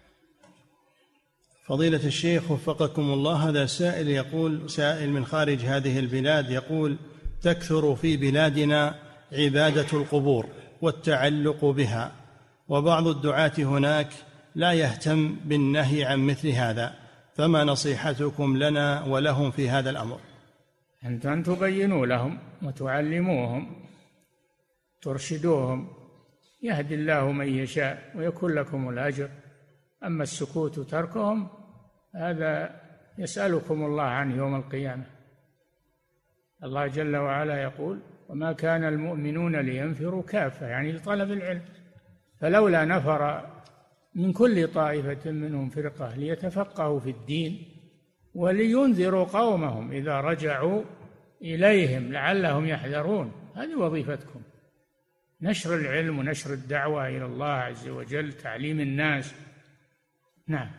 فضيلة الشيخ وفقكم الله، هذا سائل يقول، سائل من خارج هذه البلاد يقول: تكثر في بلادنا عبادة القبور والتعلق بها، وبعض الدعاة هناك لا يهتم بالنهي عن مثل هذا، فما نصيحتكم لنا ولهم في هذا الأمر؟ أن تبينوا لهم وتعلموهم، ترشدوهم، يهدي الله من يشاء ويكون لكم الأجر. أما السكوت وتركهم هذا يسألكم الله عنه يوم القيامة. الله جل وعلا يقول: وما كان المؤمنون لينفروا كافة، يعني لطلب العلم، فلولا نفر من كل طائفة منهم فرقة ليتفقهوا في الدين ولينذروا قومهم إذا رجعوا إليهم لعلهم يحذرون. هذه وظيفتكم، نشر العلم ونشر الدعوة إلى الله عز وجل، تعليم الناس. نعم.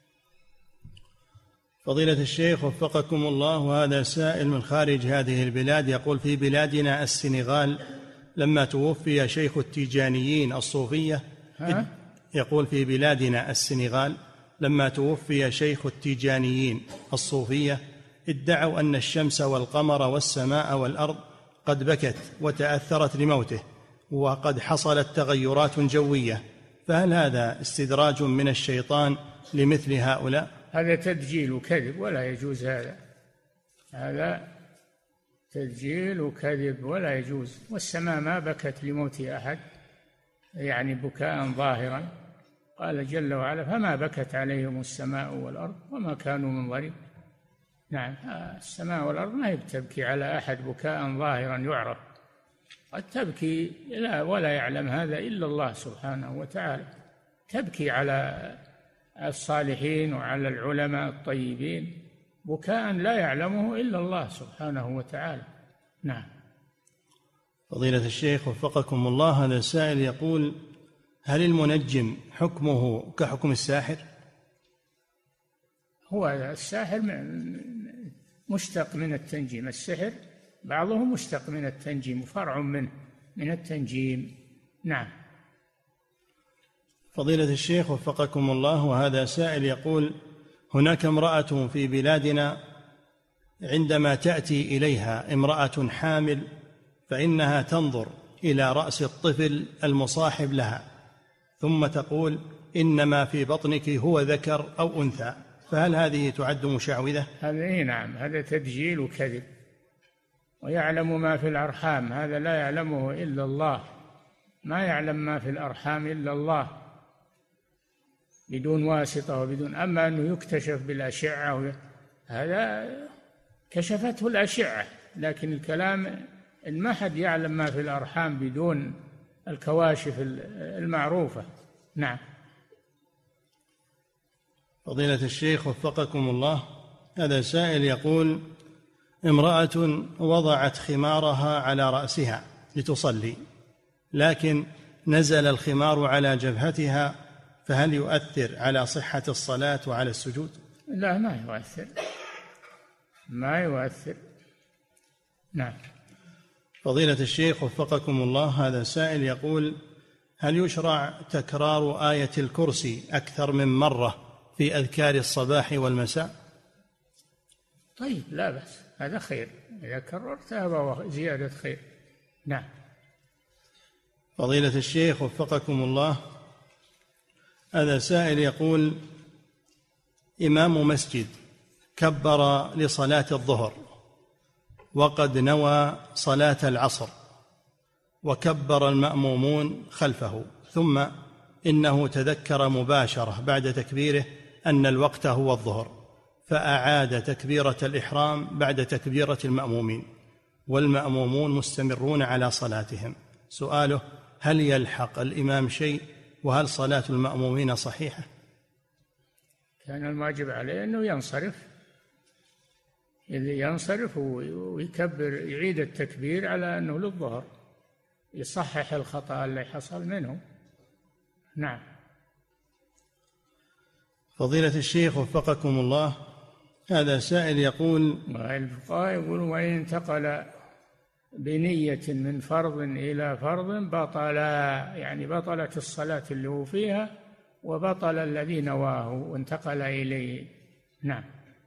فضيلة الشيخ وفقكم الله، وهذا سائل من خارج هذه البلاد يقول: في بلادنا السنغال لما توفي شيخ التيجانيين الصوفية، يقول في بلادنا السنغال لما توفي شيخ التيجانيين الصوفية ادعوا أن الشمس والقمر والسماء والأرض قد بكت وتأثرت لموته، وقد حصلت تغيرات جوية، فهل هذا استدراج من الشيطان لمثل هؤلاء؟ هذا تدجيل وكذب ولا يجوز. هذا تدجيل وكذب ولا يجوز. والسماء ما بكت لموت أحد، يعني بكاء ظاهرا. قال جل وعلا: فما بكت عليهم السماء والأرض وما كانوا منظرين. نعم، السماء والأرض ما هي بتبكي على أحد بكاء ظاهرا يعرف، قد تبكي ولا يعلم هذا إلا الله سبحانه وتعالى. تبكي على الصالحين وعلى العلماء الطيبين بكاء لا يعلمه إلا الله سبحانه وتعالى. نعم. فضيلة الشيخ وفقكم الله، هذا السائل يقول: هل المنجم حكمه كحكم الساحر؟ هو الساحر مشتق من التنجيم. السحر بعضه مشتق من التنجيم وفرع منه من التنجيم. نعم. فضيلة الشيخ وفقكم الله، وهذا سائل يقول: هناك امرأة في بلادنا عندما تأتي إليها امرأة حامل فإنها تنظر إلى رأس الطفل المصاحب لها ثم تقول: إنما في بطنك هو ذكر أو أنثى، فهل هذه تعد مشعوذة؟ هذا نعم، هذا تدجيل وكذب. ويعلم ما في الأرحام، هذا لا يعلمه إلا الله. ما يعلم ما في الأرحام إلا الله بدون واسطة وبدون. أما أنه يكتشف بالأشعة هذا كشفته الأشعة، لكن الكلام إن ما حد يعلم ما في الأرحام بدون الكواشف المعروفة. نعم. فضيلة الشيخ وفقكم الله، هذا سائل يقول: امرأة وضعت خمارها على رأسها لتصلي، لكن نزل الخمار على جبهتها، فهل يؤثر على صحة الصلاة وعلى السجود؟ لا، ما يؤثر، ما يؤثر. نعم. فضيلة الشيخ وفقكم الله، هذا سائل يقول: هل يشرع تكرار آية الكرسي أكثر من مرة في أذكار الصباح والمساء؟ طيب، لا بأس، هذا خير، إذا كررتها فهو زيادة خير. نعم. فضيلة الشيخ وفقكم الله، هذا سائل يقول: إمام مسجد كبر لصلاة الظهر وقد نوى صلاة العصر، وكبر المأمومون خلفه، ثم إنه تذكر مباشرة بعد تكبيره أن الوقت هو الظهر، فأعاد تكبيرة الإحرام بعد تكبيرة المأمومين، والمأمومون مستمرون على صلاتهم. سؤاله: هل يلحق الإمام شيء؟ وهل صلاة المأمومين صحيحة؟ كان الواجب عليه أنه ينصرف، إذا ينصرف ويكبر، يعيد التكبير على أنه للظهر، يصحح الخطأ اللي حصل منه. نعم. فضيلة الشيخ وفقكم الله، هذا سائل يقول: الفقهاء يقولون: وإن انتقل بنية من فرض إلى فرض بطل، يعني بطلت الصلاة اللي هو فيها وبطل الذي نواه وانتقل إليه. نعم.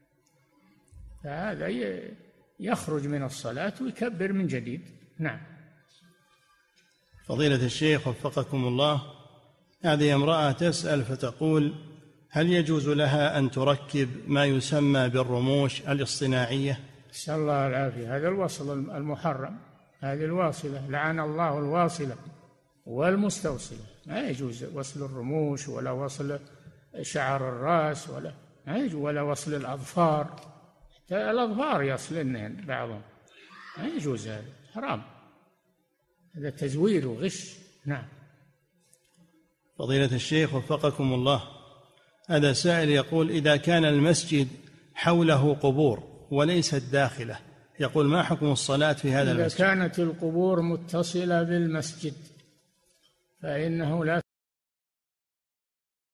فهذا يخرج من الصلاة ويكبر من جديد. نعم. فضيلة الشيخ وفقكم الله، هذه امرأة تسأل فتقول: هل يجوز لها أن تركب ما يسمى بالرموش الاصطناعية؟ نسأل الله العافية. هذا الوصل المحرم، هذه الواصلة، لعن الله الواصلة والمستوصلة. ما يجوز وصل الرموش ولا وصل شعر الرأس ما يجوز، ولا وصل الأظفار، حتى الأظفار يصلن بعضهم، ما يجوز، هذا حرام، هذا تزوير وغش. نعم. فضيلة الشيخ وفقكم الله، هذا سائل يقول: إذا كان المسجد حوله قبور وليست داخله، يقول: ما حكم الصلاة في هذا المسجد؟ إذا كانت القبور متصلة بالمسجد فإنه لا